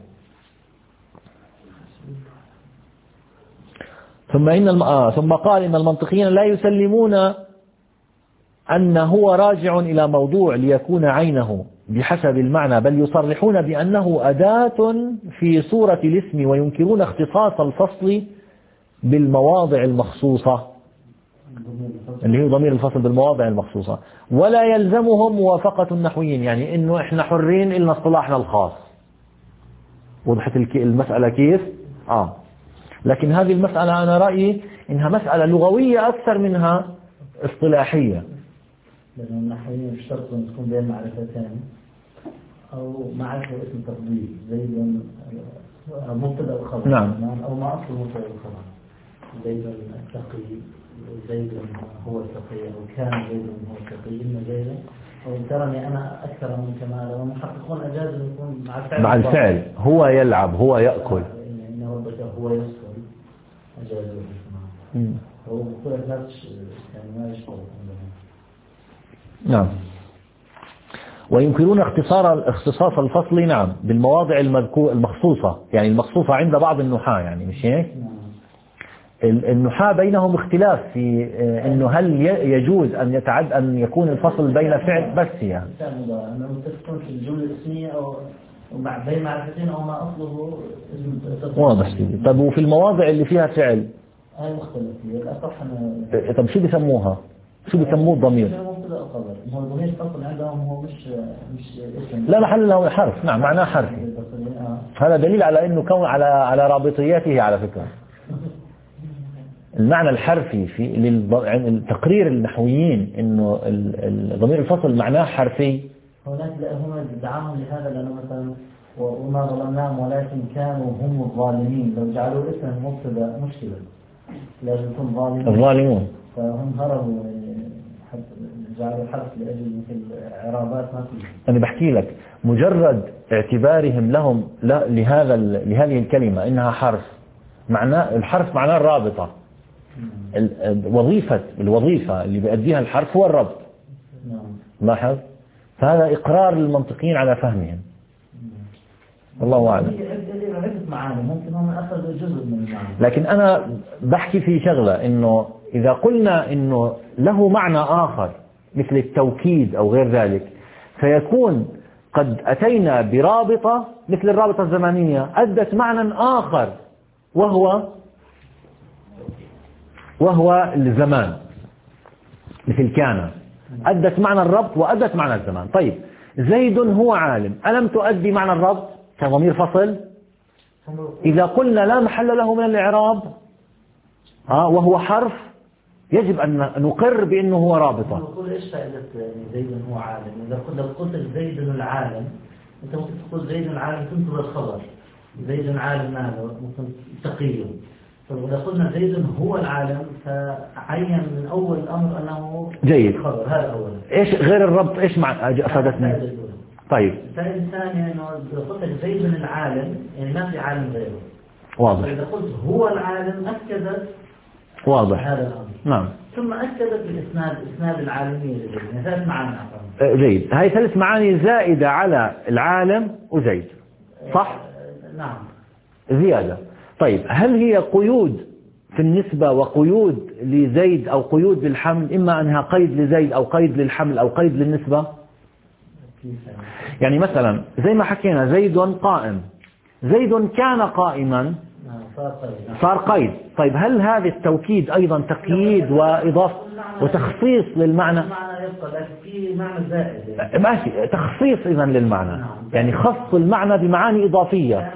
ثم إن الم... آه ثم قال إن المنطقيين لا يسلمون أن هو راجع إلى موضوع ليكون عينه بحسب المعنى، بل يصرحون بأنه أداة في صورة الاسم وينكرون اختصاص الفصل بالمواضع المخصوصة، اللي هو ضمير الفصل بالمواضع المخصوصة، ولا يلزمهم موافقة النحويين، يعني إنه إحنا حرين إلنا اصطلاحنا الخاص. وضحت المسألة كيف؟ آه لكن هذه المسألة أنا رأيي إنها مسألة لغوية أكثر منها اصطلاحية. لأن النحويين يشترطوا أن تكون بين معرفتين أو معرفة اسم تفضيل زي مبتدأ وخبر. نعم. أو ما أصل مبتدأ وخبر. زيد التقي، زيد هو التقي، أو كان زيد هو التقي، إن زيد أو ترني أنا أكثر من كمال، والمحققون أجازوا أن يكون مع الفعل. مع الفعل هو يلعب هو يأكل. إنه هو يسكن أجازوا. هو بقول الناس يعني ما يشتغل. نعم. وينكرون اختصار اختصاص الفصل نعم بالمواضع المذكور المخصوصة، يعني المخصوصة عند بعض النحاة، يعني مش هيك؟ النحاة بينهم اختلاف في انه هل يجوز ان يتعد ان يكون الفصل بين فعل بس يعني انه تكون في الجملة الاسمية او بين معرفتين او ما اصله اسم. واضح سيدي. طب وفي المواضع اللي فيها فعل هاي مختلفة الأصح. طب شو بيسموها؟ شو بيسموه الضمير؟ هو الضمير فصل عندهم هو مش مش اسم. لا محل له حرف، نعم معناه حرفي. هذا دليل على انه كون على على رابطياته على فكرة. المعنى الحرفي في للتقرير النحويين انه الضمير الفصل معناه حرفي. هناك هم دعاهم لهذا لانه مثلا وما ظلمناهم ولكن كانوا هم الظالمين، لو جعلوا اسم مبتدا مشكلة، لازم يكون ظالمين الظالمون، فهم هربوا جعلوا الحرف لاجل مثل اعرابات ما فيه. انا بحكي لك مجرد اعتبارهم لهم لهذا لهذه الكلمة انها حرف، معناه الحرف معناه الرابطة. وظيفة الوظيفة اللي بيأديها الحرف هو الربط. لاحظ، فهذا إقرار للمنطقيين على فهمهم. الله أعلم. ممكن هم أخذوا جزء من المعنى. لكن أنا بحكي في شغلة إنه إذا قلنا إنه له معنى آخر مثل التوكيد أو غير ذلك، فيكون قد أتينا برابطة مثل الرابطة الزمانية أدت معنى آخر وهو وهو الزمان، مثل كان أدت معنى الربط وأدت معنى الزمان. طيب زيد هو عالم، ألم تؤدي معنى الربط كضمير فصل؟ إذا قلنا لا محل له من الإعراب آه وهو حرف يجب أن نقر بأنه هو رابطة. نقول إيش فائدة زيد هو عالم؟ إذا قلت زيد العالم أنت ممكن تقول زيد العالم تنتظر الخبر، زيد عالم ماذا؟ ممكن تقيه. فإذا قلنا زيد هو العالم فعين من أول الأمر أنه جيد. خبر، هذا أولا. إيش غير الربط إيش معنى أفادتني؟ طيب. الفائدة الثانية إنه إذا قلت زيد العالم يعني ما في عالم غيره. واضح. إذا قلت هو العالم أكدت واضح هذا الأمر. نعم. ثم أكدت بالإسناد إسناد العالمية يعني ثلاث معاني أقل. جيد. هاي ثلاث معاني زائدة على العالم وزيد، صح؟ نعم. زيادة. طيب هل هي قيود في النسبة وقيود لزيد أو قيود للحمل، إما أنها قيد لزيد أو قيد للحمل أو قيد للنسبة؟ يعني مثلا زي ما حكينا زيد قائم، زيد كان قائما صار قيد. طيب هل هذا التوكيد أيضا تقييد وإضافة وتخصيص للمعنى؟ لكن في معنى زائد. ماشي، تخصيص إذا للمعنى، يعني خص المعنى بمعاني إضافية.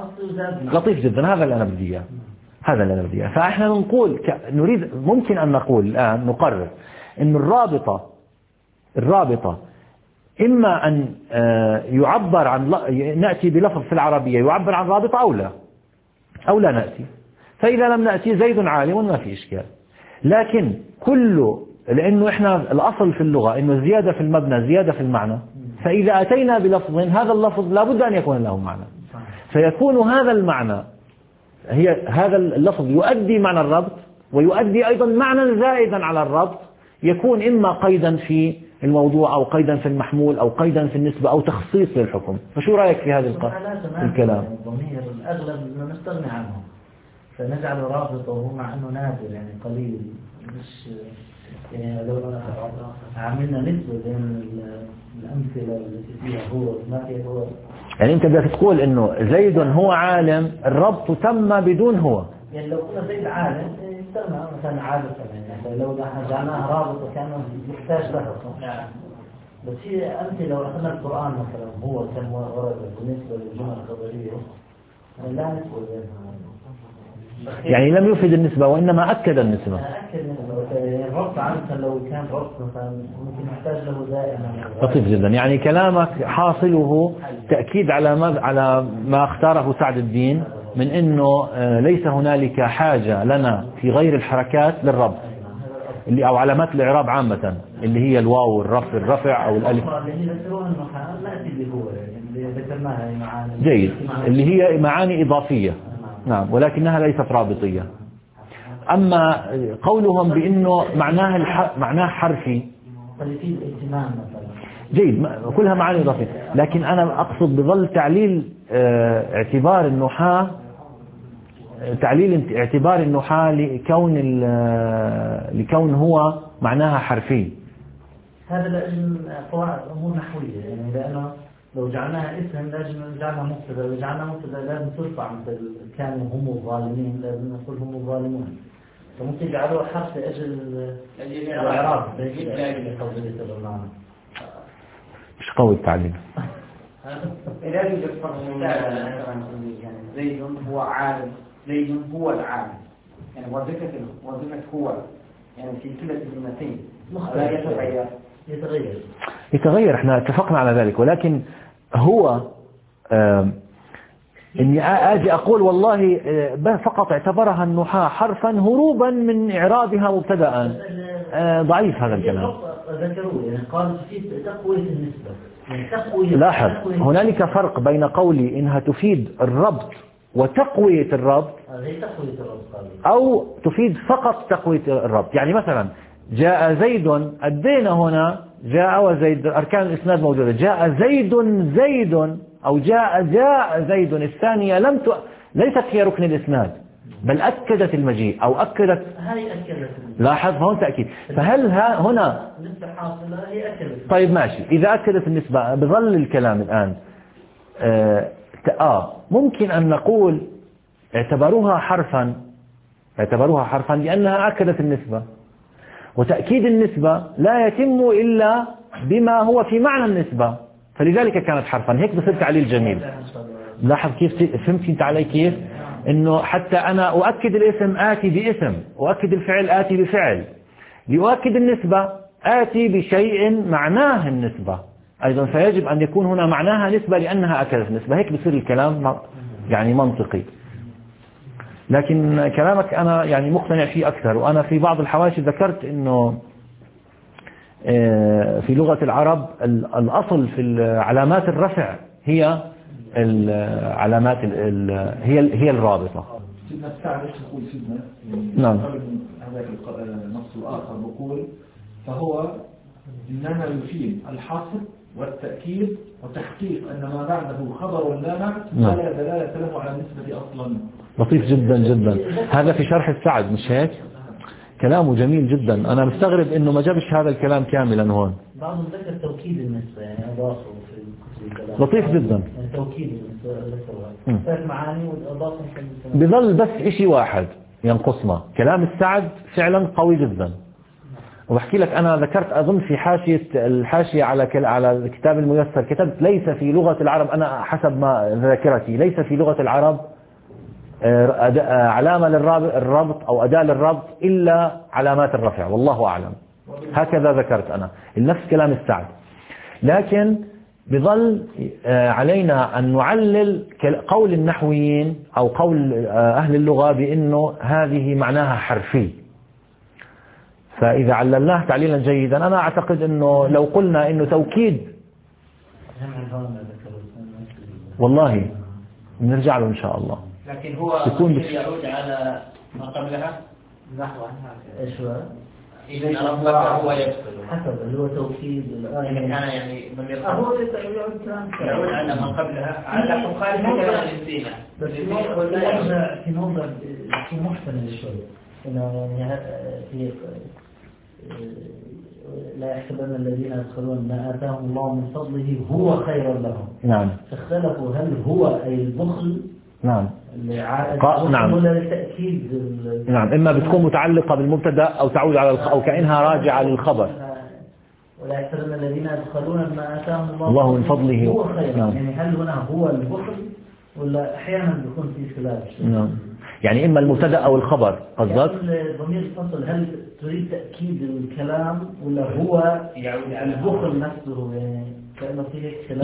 لطيف جدا، هذا اللي أنا بدي إياه، هذا اللي أنا بدي إياه. فإحنا نقول نريد ممكن أن نقول الآن نقرر إن الرابطة الرابطة إما أن يعبر عن نأتي بلفظ في العربية يعبر عن رابطة أو لا أو لا نأتي. فإذا لم نأتي زيد عالم ما في إشكال. لكن كله لأنه إحنا الأصل في اللغة إنه زيادة في المبنى زيادة في المعنى، فإذا أتينا بلفظ هذا اللفظ لابد أن يكون له معنى، فيكون هذا المعنى هي هذا اللفظ يؤدي معنى الربط ويؤدي أيضا معنى زائدا على الربط، يكون إما قيدا في الموضوع أو قيدا في المحمول أو قيدا في النسبة أو تخصيص للحكم. فشو رأيك في هذا الكلام؟ الضمير الأغلب نستغني عنه فنجعل رابطه وهو مع أنه نادر يعني قليل، مش يعني لو عملنا نسبة بين الأمثلة التي فيها هو ما فيها هو. يعني أنت بدك تقول إنه زيد هو عالم الربط تم بدون هو. يعني لو كنا زيد عالم استغنى مثلا عالم يعني لو جعلناها رابطة كان يحتاج لها. بس هي أمثلة لو أخذنا القرآن مثلا هو كم ورد بالنسبة للجمل الخبرية لا نسبة بينها. يعني لم يفيد النسبة وإنما أكد النسبة. أكد النسبة. الربط عنك لو كان ربط مثلا ممكن يحتاج له دائما. لطيف جدا. يعني كلامك حاصله تأكيد على ما على ما اختاره سعد الدين من إنه ليس هنالك حاجة لنا في غير الحركات للربط اللي أو علامات الإعراب عامة اللي هي الواو والرفع الرفع أو الألف. جيد. اللي هي معاني إضافية. نعم، ولكنها ليست رابطية. أما قولهم بأنه معناه الح... معناه حرفي قد يفيد اهتمام مثلا. جيد، كلها معاني إضافية، لكن أنا أقصد بظل تعليل اه اعتبار النحاة، تعليل اعتبار النحاة لكون لكون هو معناها حرفي. هذا لأجل قواعد أمور نحوية، يعني لأنه لو جعلناها اسم لازم نجعلها مبتدا، لو جعلناها مبتدا لازم ترفع، مثل كانوا هم الظالمين لازم نقول هم الظالمون، فممكن يجعلوها حرف لأجل الإعراب لأجل قضية المعنى. مش قوي التعليل. إذا يوجد فرق يعني زيد هو عالم، زيد هو العالم، يعني وظيفة وظيفة هو يعني في كلا الكلمتين لا يتغير. يتغير يتغير احنا اتفقنا على ذلك، ولكن هو اني اجي اقول والله فقط اعتبرها النحاة حرفا هروبا من اعرابها مبتدا، ضعيف هذا الكلام. ذكروا يعني قالوا في تقوية النسبة، يعني تقوية. لاحظ هنالك فرق بين قولي انها تفيد الربط وتقوية الربط او تفيد فقط تقوية الربط. يعني مثلا جاء زيد، أدينا هنا جاء وزيد أركان الإسناد موجودة، جاء زيد زيد أو جاء جاء زيد الثانية لم ت... ليست هي ركن الإسناد بل أكدت المجيء أو أكدت. هاي أكدت. لاحظ هون تأكيد. فهل ها هنا نسبة حاصلة هي أكدت. طيب ماشي، إذا أكدت النسبة بظل الكلام الآن آه, آه ممكن أن نقول اعتبروها حرفا اعتبروها حرفا لأنها أكدت النسبة، وتأكيد النسبة لا يتم إلا بما هو في معنى النسبة، فلذلك كانت حرفا. هيك بصير تعليل جميل. لاحظ كيف فهمت انت علي كيف انه حتى انا اؤكد الاسم آتي باسم، اؤكد الفعل آتي بفعل، لأؤكد النسبة آتي بشيء معناه النسبة ايضا، فيجب ان يكون هنا معناها نسبة لانها اكدت النسبة. هيك بصير الكلام يعني منطقي. لكن كلامك أنا يعني مقتنع فيه أكثر، وأنا في بعض الحواشي ذكرت أنه في لغة العرب الأصل في علامات الرفع هي العلامات هي هي الرابطة. سيدنا السعد ايش نقول سيدنا؟ نعم. هذاك النص الآخر بقول فهو إنما يفيد الحصر والتأكيد وتحقيق أن ما بعده خبر ولا معنى ولا دلالة له على النسبة أصلا. لطيف جدا جدا. هذا في شرح السعد مش هيك؟ كلامه جميل جدا. أنا مستغرب إنه ما جابش هذا الكلام كاملا هون. بعضهم ذكر توكيد النسبة، يعني أضافه في الكتب. لطيف جدا. يعني توكيد النسبة ذكرها. ثلاث معاني والأضافة بظل بس إشي واحد ينقصنا. كلام السعد فعلا قوي جدا. وبحكي لك أنا ذكرت أظن في حاشية الحاشية على على الكتاب الميسر كتبت ليس في لغة العرب، أنا حسب ما ذاكرتي ليس في لغة العرب علامة للربط أو أداة للربط إلا علامات الرفع، والله أعلم. هكذا ذكرت أنا نفس كلام السعد. لكن بظل علينا أن نعلل قول النحويين أو قول أهل اللغة بأنه هذه معناها حرفي. فإذا عللناه تعليلا جيدا أنا أعتقد أنه لو قلنا أنه توكيد والله نرجع له إن شاء الله. لكن هو يعود على ما قبلها نحو عنها ايش هو؟ إذا ربك هو يفصل حسب اللي هو توكيد الآية كان يعني ضمير هو يعود كلام يعود على ما قبلها على مخالف كلام السينة بس في موضع في موضع في محتمل شوي إنه يعني في لا يحسبن الذين يدخلون ما آتاهم الله من فضله هو خير لهم. نعم. اختلفوا هل هو أي البخل نعم قا... نعم ولا للتأكيد ال... نعم إما بتكون متعلقة بالمبتدا أو تعود على الخ... أو كأنها راجعة للخبر. ولا يحسبن الذين يدخلون ما آتاهم الله, الله من فضله هو خير. نعم. يعني هل هنا هو البخل ولا أحيانا بيكون في خلاف. نعم. يعني إما المبتدا أو الخبر قصدك؟ يعني ضمير الفصل هل تريد تأكيد الكلام ولا هو البخل نفسه، يعني كأنه فيه خلاف.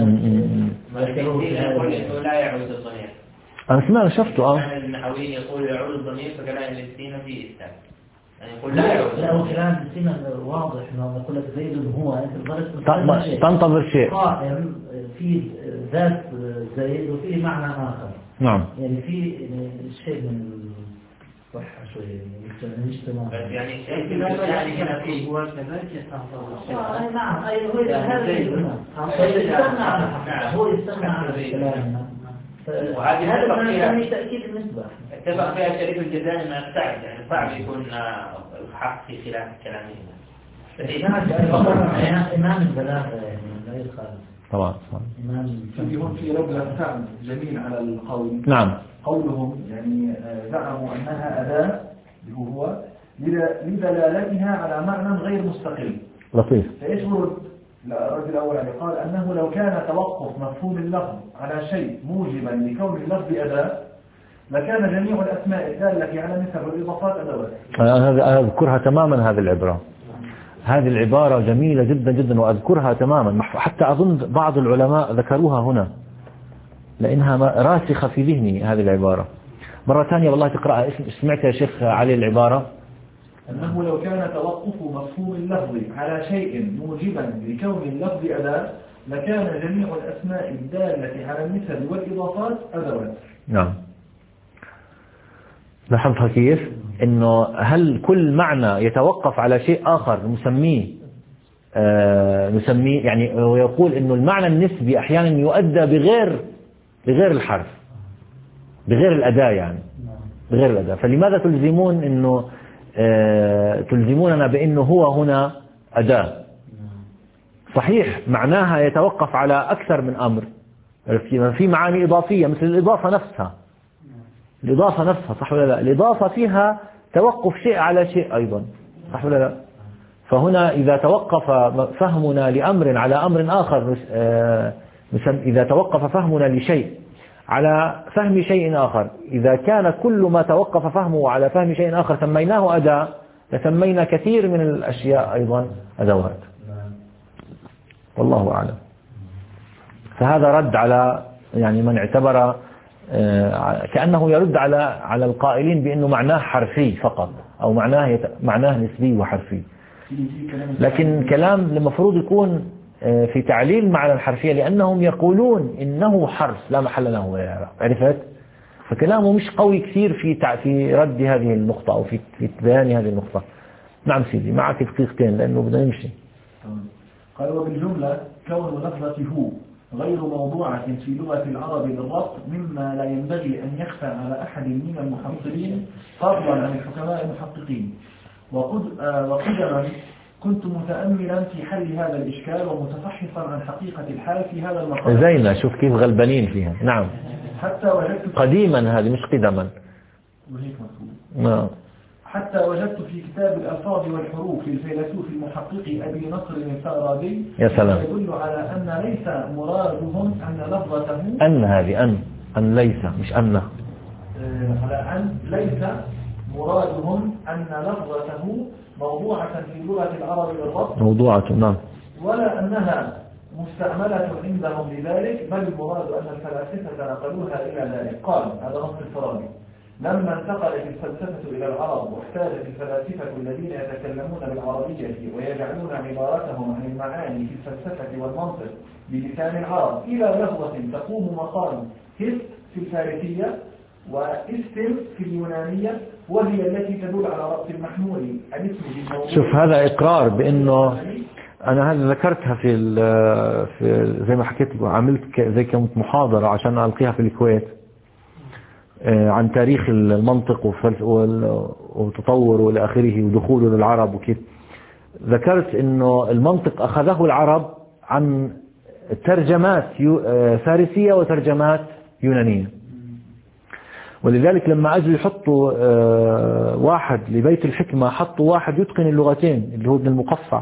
يقول لا يعود الضمير. أنا سمعنا شفته آه. النحويين يقول يعود الضمير فكلام الاستينة فيه إستاذ. يعني يقول لا يعود. لا هو كلام الاستينة واضح إنه يقول لك زيد هو أنت ضربت تنتظر شيء. قائم في ذات زيد وفيه معنى آخر. نعم. يعني في شيء من صح شوي مش تمام. بس يعني شيء يعني هنا في هو كذلك يستنصر. آه نعم أي هو هذا يستغنى عنه هو يستغنى عن الكلام. وهذه هذا ما فيها يعني تأكيد النسبة. اتفق فيها شريف الجزائي ما يستعد يعني صعب يكون الحق في خلاف كلامه. إمام البلاغة يعني لا يخالف. طبعا. إمام. في هون في رجل فهم جميل على القول. نعم. قولهم يعني زعموا أنها أداة اللي هو لدلالتها على معنى غير مستقل. لطيف. فإيش رد؟ الرجل الأول يعني قال أنه لو كان توقف مفهوم اللفظ على شيء موجبا لكون اللفظ أداة لكان جميع الأسماء الدالة على مثل الإضافات أدوات. أنا أذكرها تماما هذه العبارة. هذه العبارة جميلة جدا جدا وأذكرها تماما، حتى أظن بعض العلماء ذكروها هنا لأنها راسخة في ذهني هذه العبارة. مرة ثانية والله تقرأها. سمعت يا شيخ علي العبارة؟ أنه لو كان توقف مفهوم اللفظ على شيء موجبا لكون اللفظ أداة لكان جميع الأسماء الدالة على المثل والإضافات أدوات. نعم. لاحظتها كيف؟ إنه هل كل معنى يتوقف على شيء آخر نسميه آه نسميه يعني ويقول إنه المعنى النسبي أحيانا يؤدى بغير بغير الحرف بغير الأداة يعني بغير الأداة. فلماذا تلزمون إنه آه تلزموننا بأنه هو هنا أداة؟ صحيح معناها يتوقف على أكثر من أمر، في معاني إضافية مثل الإضافة نفسها. الإضافة نفسها صح ولا لا؟ الإضافة فيها توقف شيء على شيء أيضا صح ولا لا؟ فهنا إذا توقف فهمنا لأمر على أمر آخر، إذا توقف فهمنا لشيء على فهم شيء آخر، إذا كان كل ما توقف فهمه على فهم شيء آخر سميناه أداة لسمينا كثير من الأشياء أيضا أدوات. والله أعلم. فهذا رد على يعني من اعتبر كأنه يرد على على القائلين بأنه معناه حرفي فقط أو معناه معناه نسبي وحرفي. لكن كلام المفروض يكون في تعليل معنى الحرفية لأنهم يقولون إنه حرف لا محل له من الإعراب. عرفت؟ فكلامه مش قوي كثير في في رد هذه النقطة أو في في بيان هذه النقطة. نعم سيدي معك دقيقتين لأنه بدنا نمشي. قال وبالجملة كون لفظة هو غير موضوعة في لغة العرب بالربط مما لا ينبغي أن يخفى على أحد من المحققين فضلا عن الحكماء المحققين. وقدما كنت متأملا في حل هذا الإشكال ومتفحصا عن حقيقة الحال في هذا المقام. زينا شوف كيف غلبانين فيها. نعم. حتى وجدت قديما هذه مش قدما. وهيك مفهوم. نعم. حتى وجدت في كتاب الألفاظ والحروف للفيلسوف المحقق أبي نصر الفارابي يا سلام يدل على أن ليس مرادهم أن لفظته أن هذه أن أن ليس مش أن على أن ليس مرادهم أن لفظته موضوعة في لغة العرب بالربط موضوعة نعم ولا أنها مستعملة عندهم لذلك، بل المراد أن الفلاسفة نقلوها إلى ذلك. قال هذا نص الفارابي: لما انتقلت الفلسفة إلى العرب واحتاجت الفلاسفة الذين يتكلمون بالعربية ويجعلون عبارتهم عن المعاني في الفلسفة والمنطق بلسان العرب إلى لفظة تقوم مقام هست في الفارسية واستم في اليونانية، وهي التي تدل على رأس المحمول عن اسم الموضوع. شوف هذا إقرار بأنه أنا هذا ذكرتها في في زي ما حكيت عملت زي كانت محاضرة عشان ألقيها في الكويت عن تاريخ المنطق وتطور والى اخره ودخوله للعرب وكيف ذكرت انه المنطق اخذه العرب عن ترجمات فارسية وترجمات يونانية، ولذلك لما اجوا يحطوا واحد لبيت الحكمة حطوا واحد يتقن اللغتين اللي هو ابن المقفع.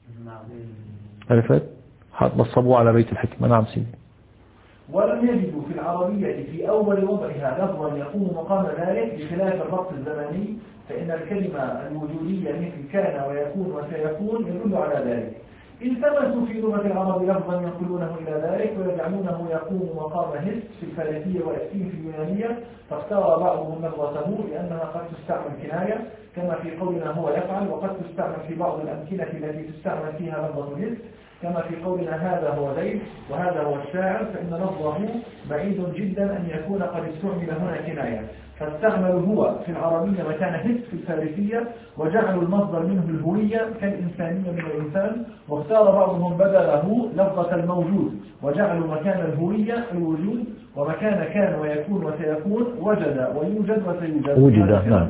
عرفت؟ نصبوه على بيت الحكمة. نعم سيدي. ولم يجدوا في العربية في أول وضعها لفظا يقوم مقام ذلك بخلاف الربط الزمني، فإن الكلمة الوجودية مثل كان ويكون وسيكون يدل على ذلك. التمسوا في لغة العرب لفظا ينقلونه إلى ذلك ويجعلونه يقوم مقام هست في الفارسية وإسكين في اليونانية، فاختار بعضهم لفظته لأنها قد تستعمل كناية كما في قولنا هو يفعل، وقد تستعمل في بعض الأمثلة التي تستعمل فيها لفظة هست كما في قولنا هذا هو زيد وهذا هو الشاعر، فإن لفظه بعيد جدا أن يكون قد استعمل هنا كناية، فاستعملوا هو في العربية مكان هس في الفارسية، وجعلوا المصدر منه الهوية كالإنسانية من الإنسان، واختار بعضهم بدله لفظة الموجود، وجعلوا مكان الهوية الوجود، ومكان كان ويكون وسيكون وجد ويوجد وسيوجد. وجد. نعم.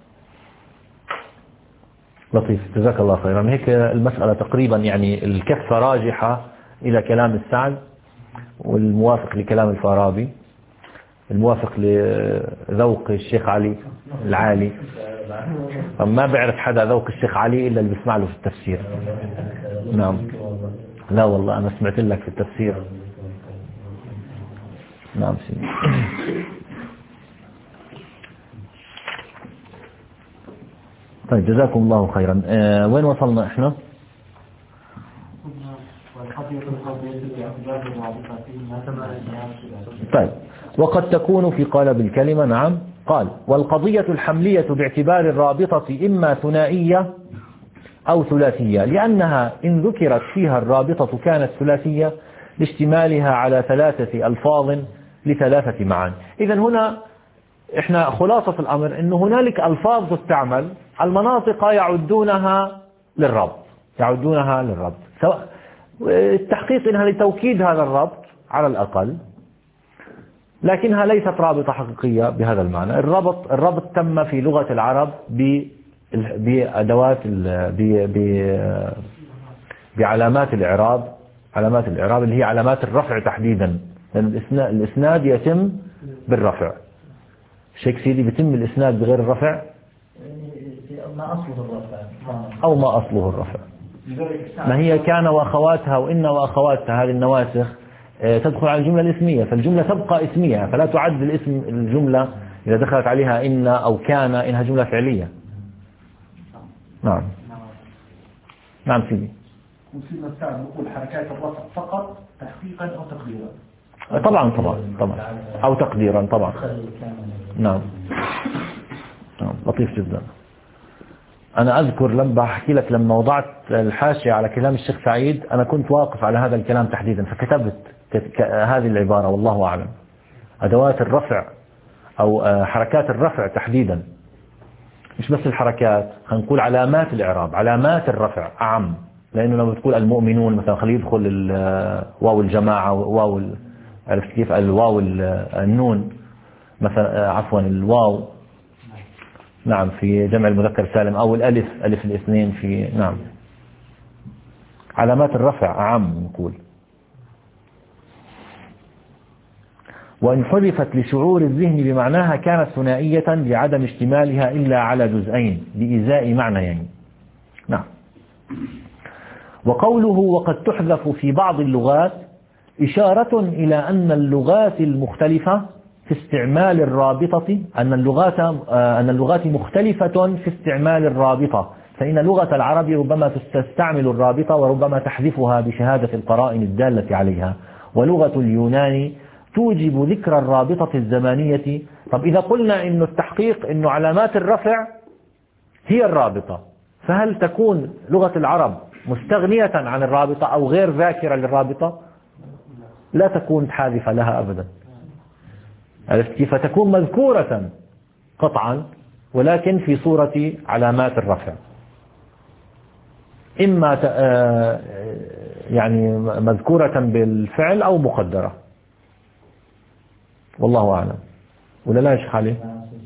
لطيف، جزاك الله خيرا. هيك المسألة تقريبا يعني الكفة راجحة إلى كلام السعد، والموافق لكلام الفارابي، الموافق لذوق الشيخ علي العالي. ما بعرف حدا ذوق الشيخ علي إلا اللي بيسمع له في التفسير. نعم. لا والله أنا سمعت لك في التفسير. نعم سيدي. طيب جزاكم الله خيرا. آه وين وصلنا احنا؟ طيب. وقد تكون في قالب الكلمة. نعم. قال والقضية الحملية باعتبار الرابطة إما ثنائية أو ثلاثية، لأنها إن ذكرت فيها الرابطة كانت ثلاثية لاشتمالها على ثلاثة ألفاظ لثلاثة معان. إذا هنا إحنا خلاصة الأمر أن هنالك ألفاظ تستعمل المناطق يعدونها للربط يعدونها للربط سواء التحقيق إنها لتوكيد هذا الربط على الأقل، لكنها ليست رابطة حقيقية بهذا المعنى. الربط الربط تم في لغة العرب بأدوات بعلامات الإعراب علامات الإعراب اللي هي علامات الرفع تحديدا، لأن الإسناد يتم بالرفع. شيخ سيدي بيتم الإسناد بغير الرفع ما أصله الرفع أو ما أصله الرفع. ما هي كان وأخواتها وإن وأخواتها هذه النواسخ تدخل على الجملة الاسمية، فالجملة تبقى اسمية، فلا تعد الاسم الجملة إذا دخلت عليها إن أو كان إنها جملة فعلية. نعم. نعم سيدي. وفيما السعد نقول حركات الرفع فقط تحقيقا أو تقديرا. طبعا طبعا طبعا أو تقديرا طبعا. نعم. نعم. لطيف جدا. أنا أذكر لما بحكي لك لما وضعت الحاشية على كلام الشيخ سعيد أنا كنت واقف على هذا الكلام تحديدا، فكتبت هذه العبارة والله أعلم. أدوات الرفع أو حركات الرفع تحديدا، مش بس الحركات، هنقول علامات الإعراب، علامات الرفع أعم، لأنه لما بتقول المؤمنون مثلا خليه يدخل واو الجماعة واو عرفت كيف الواو النون مثلا عفوا الواو نعم في جمع المذكر سالم، أو الألف ألف الاثنين في نعم. علامات الرفع أعم نقول. وإن حذفت لشعور الذهن بمعناها كانت ثنائية لعدم اشتمالها إلا على جزئين لإزاء معنيين. نعم. وقوله وقد تحذف في بعض اللغات إشارة إلى أن اللغات المختلفة في استعمال الرابطة أن اللغات أن اللغات مختلفة في استعمال الرابطة، فإن لغة العرب ربما تستعمل الرابطة وربما تحذفها بشهادة القرائن الدالة عليها، ولغة اليونان توجب ذكر الرابطة الزمانية. طب إذا قلنا إنه التحقيق إنه علامات الرفع هي الرابطة، فهل تكون لغة العرب مستغنية عن الرابطة أو غير ذاكرة للرابطة؟ لا تكون حادثة لها أبدا. عرفت كيف؟ فتكون مذكورة قطعا ولكن في صورة علامات الرفع، إما يعني مذكورة بالفعل أو مقدرة، والله أعلم. ولا لا يا شيخ علي؟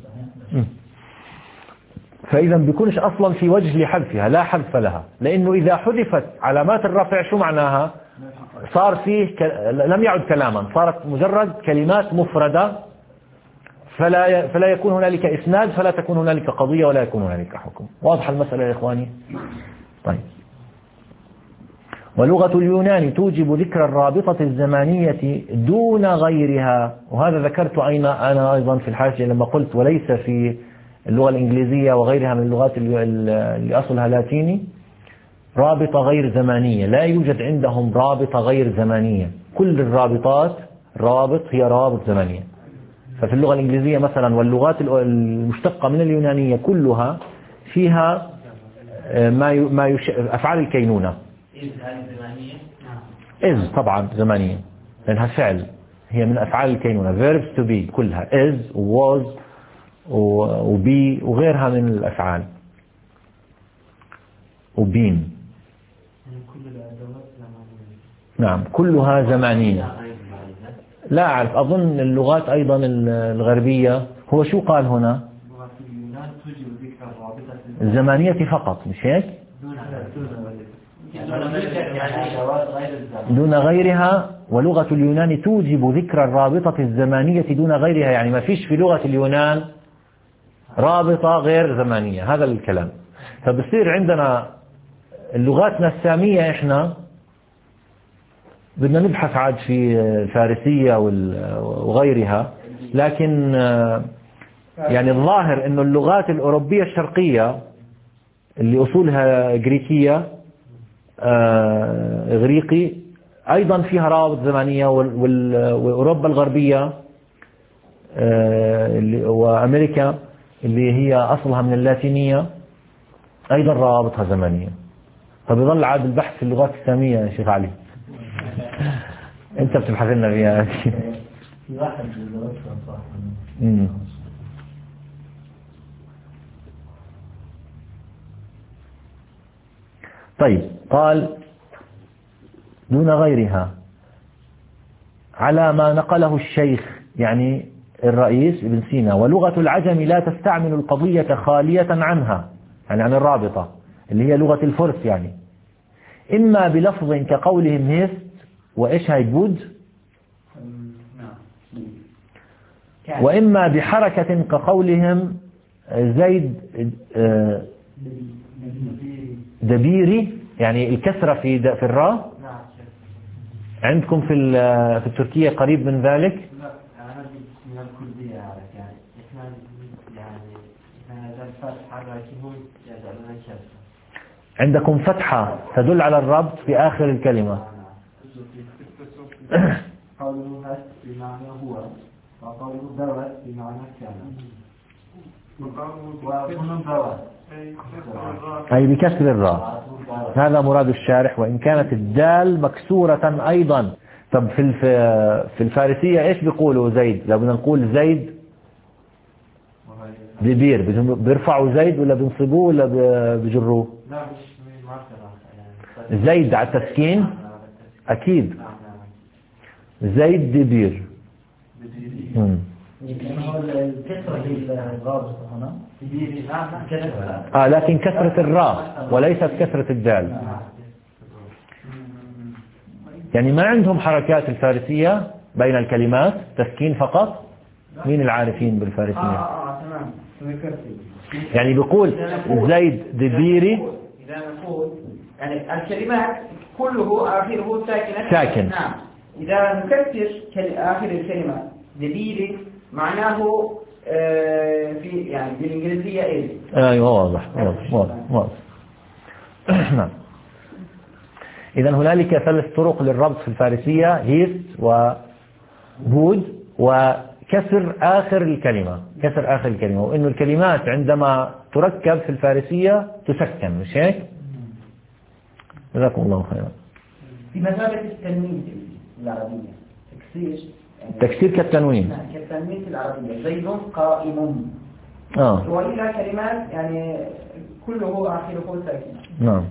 فإذا بيكونش أصلا في وجه لحذفها، لا حذف لها، لأنه إذا حذفت علامات الرفع شو معناها؟ صار فيه ك... لم يعد كلاما، صارت مجرد كلمات مفردة، فلا ي... فلا يكون هنالك إسناد، فلا تكون هنالك قضية ولا يكون هنالك حكم. واضح المسألة يا إخواني؟ طيب. ولغة اليونان توجب ذكر الرابطة الزمانية دون غيرها، وهذا ذكرت أين أنا أيضا في الحاشية لما قلت وليس في اللغة الإنجليزية وغيرها من اللغات اللي أصلها لاتيني رابطة غير زمانية، لا يوجد عندهم رابطة غير زمانية، كل الرابطات رابط هي رابط زمانية. ففي اللغة الإنجليزية مثلا واللغات المشتقة من اليونانية كلها فيها ما ما يش... أفعال الكينونة. إذ هذه زمانية؟ إذ طبعا زمانية لأنها فعل، هي من أفعال الكينونة verbs to be كلها، is was وبي وغيرها من الأفعال وبين. نعم كلها زمانية. لا أعرف، أظن اللغات أيضا الغربية. هو شو قال هنا؟ الزمانية فقط، مش هيك؟ دون غيرها. ولغة اليونان توجب ذكر الرابطة الزمانية دون غيرها، يعني ما فيش في لغة اليونان رابطة غير زمانية. هذا الكلام. فبصير عندنا اللغاتنا السامية إحنا بدنا نبحث عاد في الفارسية وغيرها، لكن يعني الظاهر إنه اللغات الأوروبية الشرقية اللي أصولها جريكية إغريقي أيضا فيها روابط زمانية، وأوروبا الغربية وأمريكا اللي هي أصلها من اللاتينية أيضا روابطها زمانية. فبيظل عاد البحث في اللغات السامية يا شيخ علي. أنت بتبحث لنا فيها. في واحد بالدراسة صح. طيب قال دون غيرها على ما نقله الشيخ يعني الرئيس ابن سينا. ولغة العجم لا تستعمل القضية خالية عنها، يعني عن الرابطة اللي هي لغة الفرس، يعني إما بلفظ كقولهم هيست وإيش هاي بود، وإما بحركة كقولهم زيد دبيري، يعني الكسرة في في الراء. عندكم في في التركية قريب من ذلك؟ لا أنا من الكردية يعني إحنا يعني إحنا إذا الفتحة لكنهم يجعلون الكسرة. عندكم فتحة تدل على الربط في آخر الكلمة. قوله هست بمعنى هو، وقوله دوت بمعنى كان، وقوله دوت أي بكسر الراء. هذا مراد الشارح، وإن كانت الدال مكسورة أيضا. طب في في الفارسية إيش بيقولوا زيد؟ لو بدنا نقول زيد دبير بيرفعوا زيد ولا بينصبوه ولا بيجروه؟ لا مش ما زيد على التسكين أكيد. زيد دبير. الكسرة هي الرابطة هنا. آه لكن كسرة الراء وليست كسرة الدال. يعني ما عندهم حركات الفارسية بين الكلمات، تسكين فقط. مين العارفين بالفارسية؟ آه تمام. يعني بيقول زيد دبيري. إذا نقول يعني الكلمات كله آخره ساكن. ساكن. نعم. إذا نكسر آخر الكلمة دبيري معناه آه في يعني بالإنجليزية إيه؟ أيوة واضح واضح واضح واضح. نعم. إذا هنالك ثلاث طرق للربط في الفارسية: هيست وبود وكسر آخر الكلمة. كسر آخر الكلمة، وإنه الكلمات عندما تركب في الفارسية تسكن، مش هيك؟ جزاكم الله خيرا. في مثابة التنوين العربية تكسير تكسير كالتنوين. كالتنوين في العربية. زيد قائم. آه. وإلى كلمات يعني كله آخره ساكن. نعم.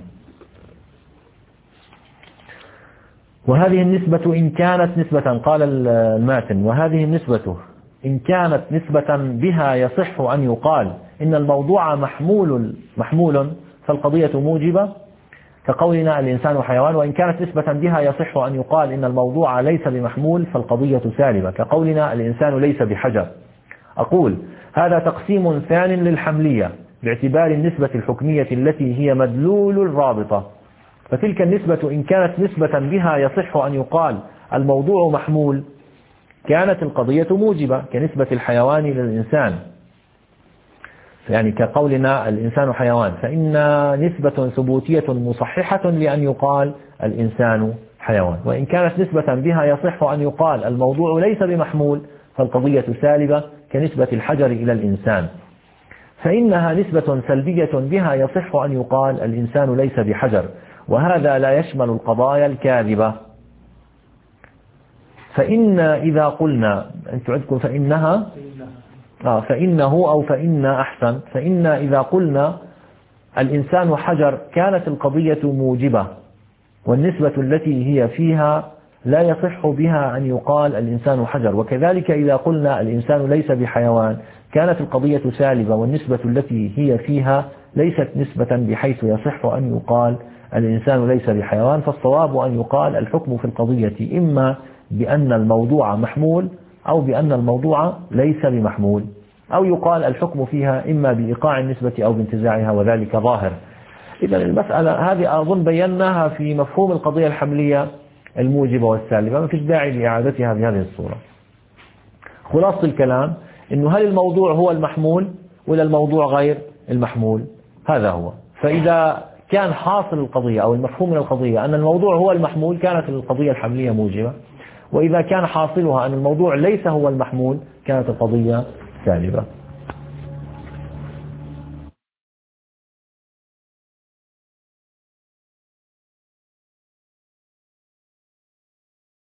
وهذه النسبة إن كانت نسبة، قال الماتن، وهذه النسبة إن كانت نسبة بها يصح أن يقال إن الموضوع محمول محمول فالقضية موجبة، كقولنا الإنسان حيوان. وإن كانت نسبة بها يصح أن يقال إن الموضوع ليس بمحمول فالقضية سالبة، كقولنا الإنسان ليس بحجر. أقول هذا تقسيم ثان للحملية باعتبار النسبة الحكمية التي هي مدلول الرابطة. فتلك النسبة إن كانت نسبة بها يصح أن يقال الموضوع محمول كانت القضية موجبة، كنسبة الحيوان للإنسان، يعني كقولنا الإنسان حيوان، فإن نسبة ثبوتية مصححة لأن يقال الإنسان حيوان. وإن كانت نسبة بها يصح أن يقال الموضوع ليس بمحمول فالقضية سالبة، كنسبة الحجر إلى الإنسان. فإنها نسبة سلبية بها يصح أن يقال الإنسان ليس بحجر، وهذا لا يشمل القضايا الكاذبة. فإن إذا قلنا أنتم عندكم فإنها آه فإنه أو فإن أحسن، فإن إذا قلنا الإنسان حجر كانت القضية موجبة، والنسبة التي هي فيها لا يصح بها أن يقال الإنسان حجر. وكذلك إذا قلنا الإنسان ليس بحيوان كانت القضية سالبة، والنسبة التي هي فيها ليست نسبة بحيث يصح أن يقال الإنسان ليس بحيوان. فالصواب أن يقال الحكم في القضية إما بأن الموضوع محمول أو بأن الموضوع ليس بمحمول، أو يقال الحكم فيها إما بإيقاع النسبة أو بانتزاعها، وذلك ظاهر. إذا المسألة هذه أظن بيناها في مفهوم القضية الحملية الموجبة والسالبة، ما فيش داعي لإعادتها بهذه الصورة. خلاصة الكلام إنه هل الموضوع هو المحمول ولا الموضوع غير المحمول؟ هذا هو. فإذا كان حاصل القضية أو المفهوم من القضية أن الموضوع هو المحمول كانت القضية الحملية موجبة، وإذا كان حاصلها أن الموضوع ليس هو المحمول كانت القضية سالبة.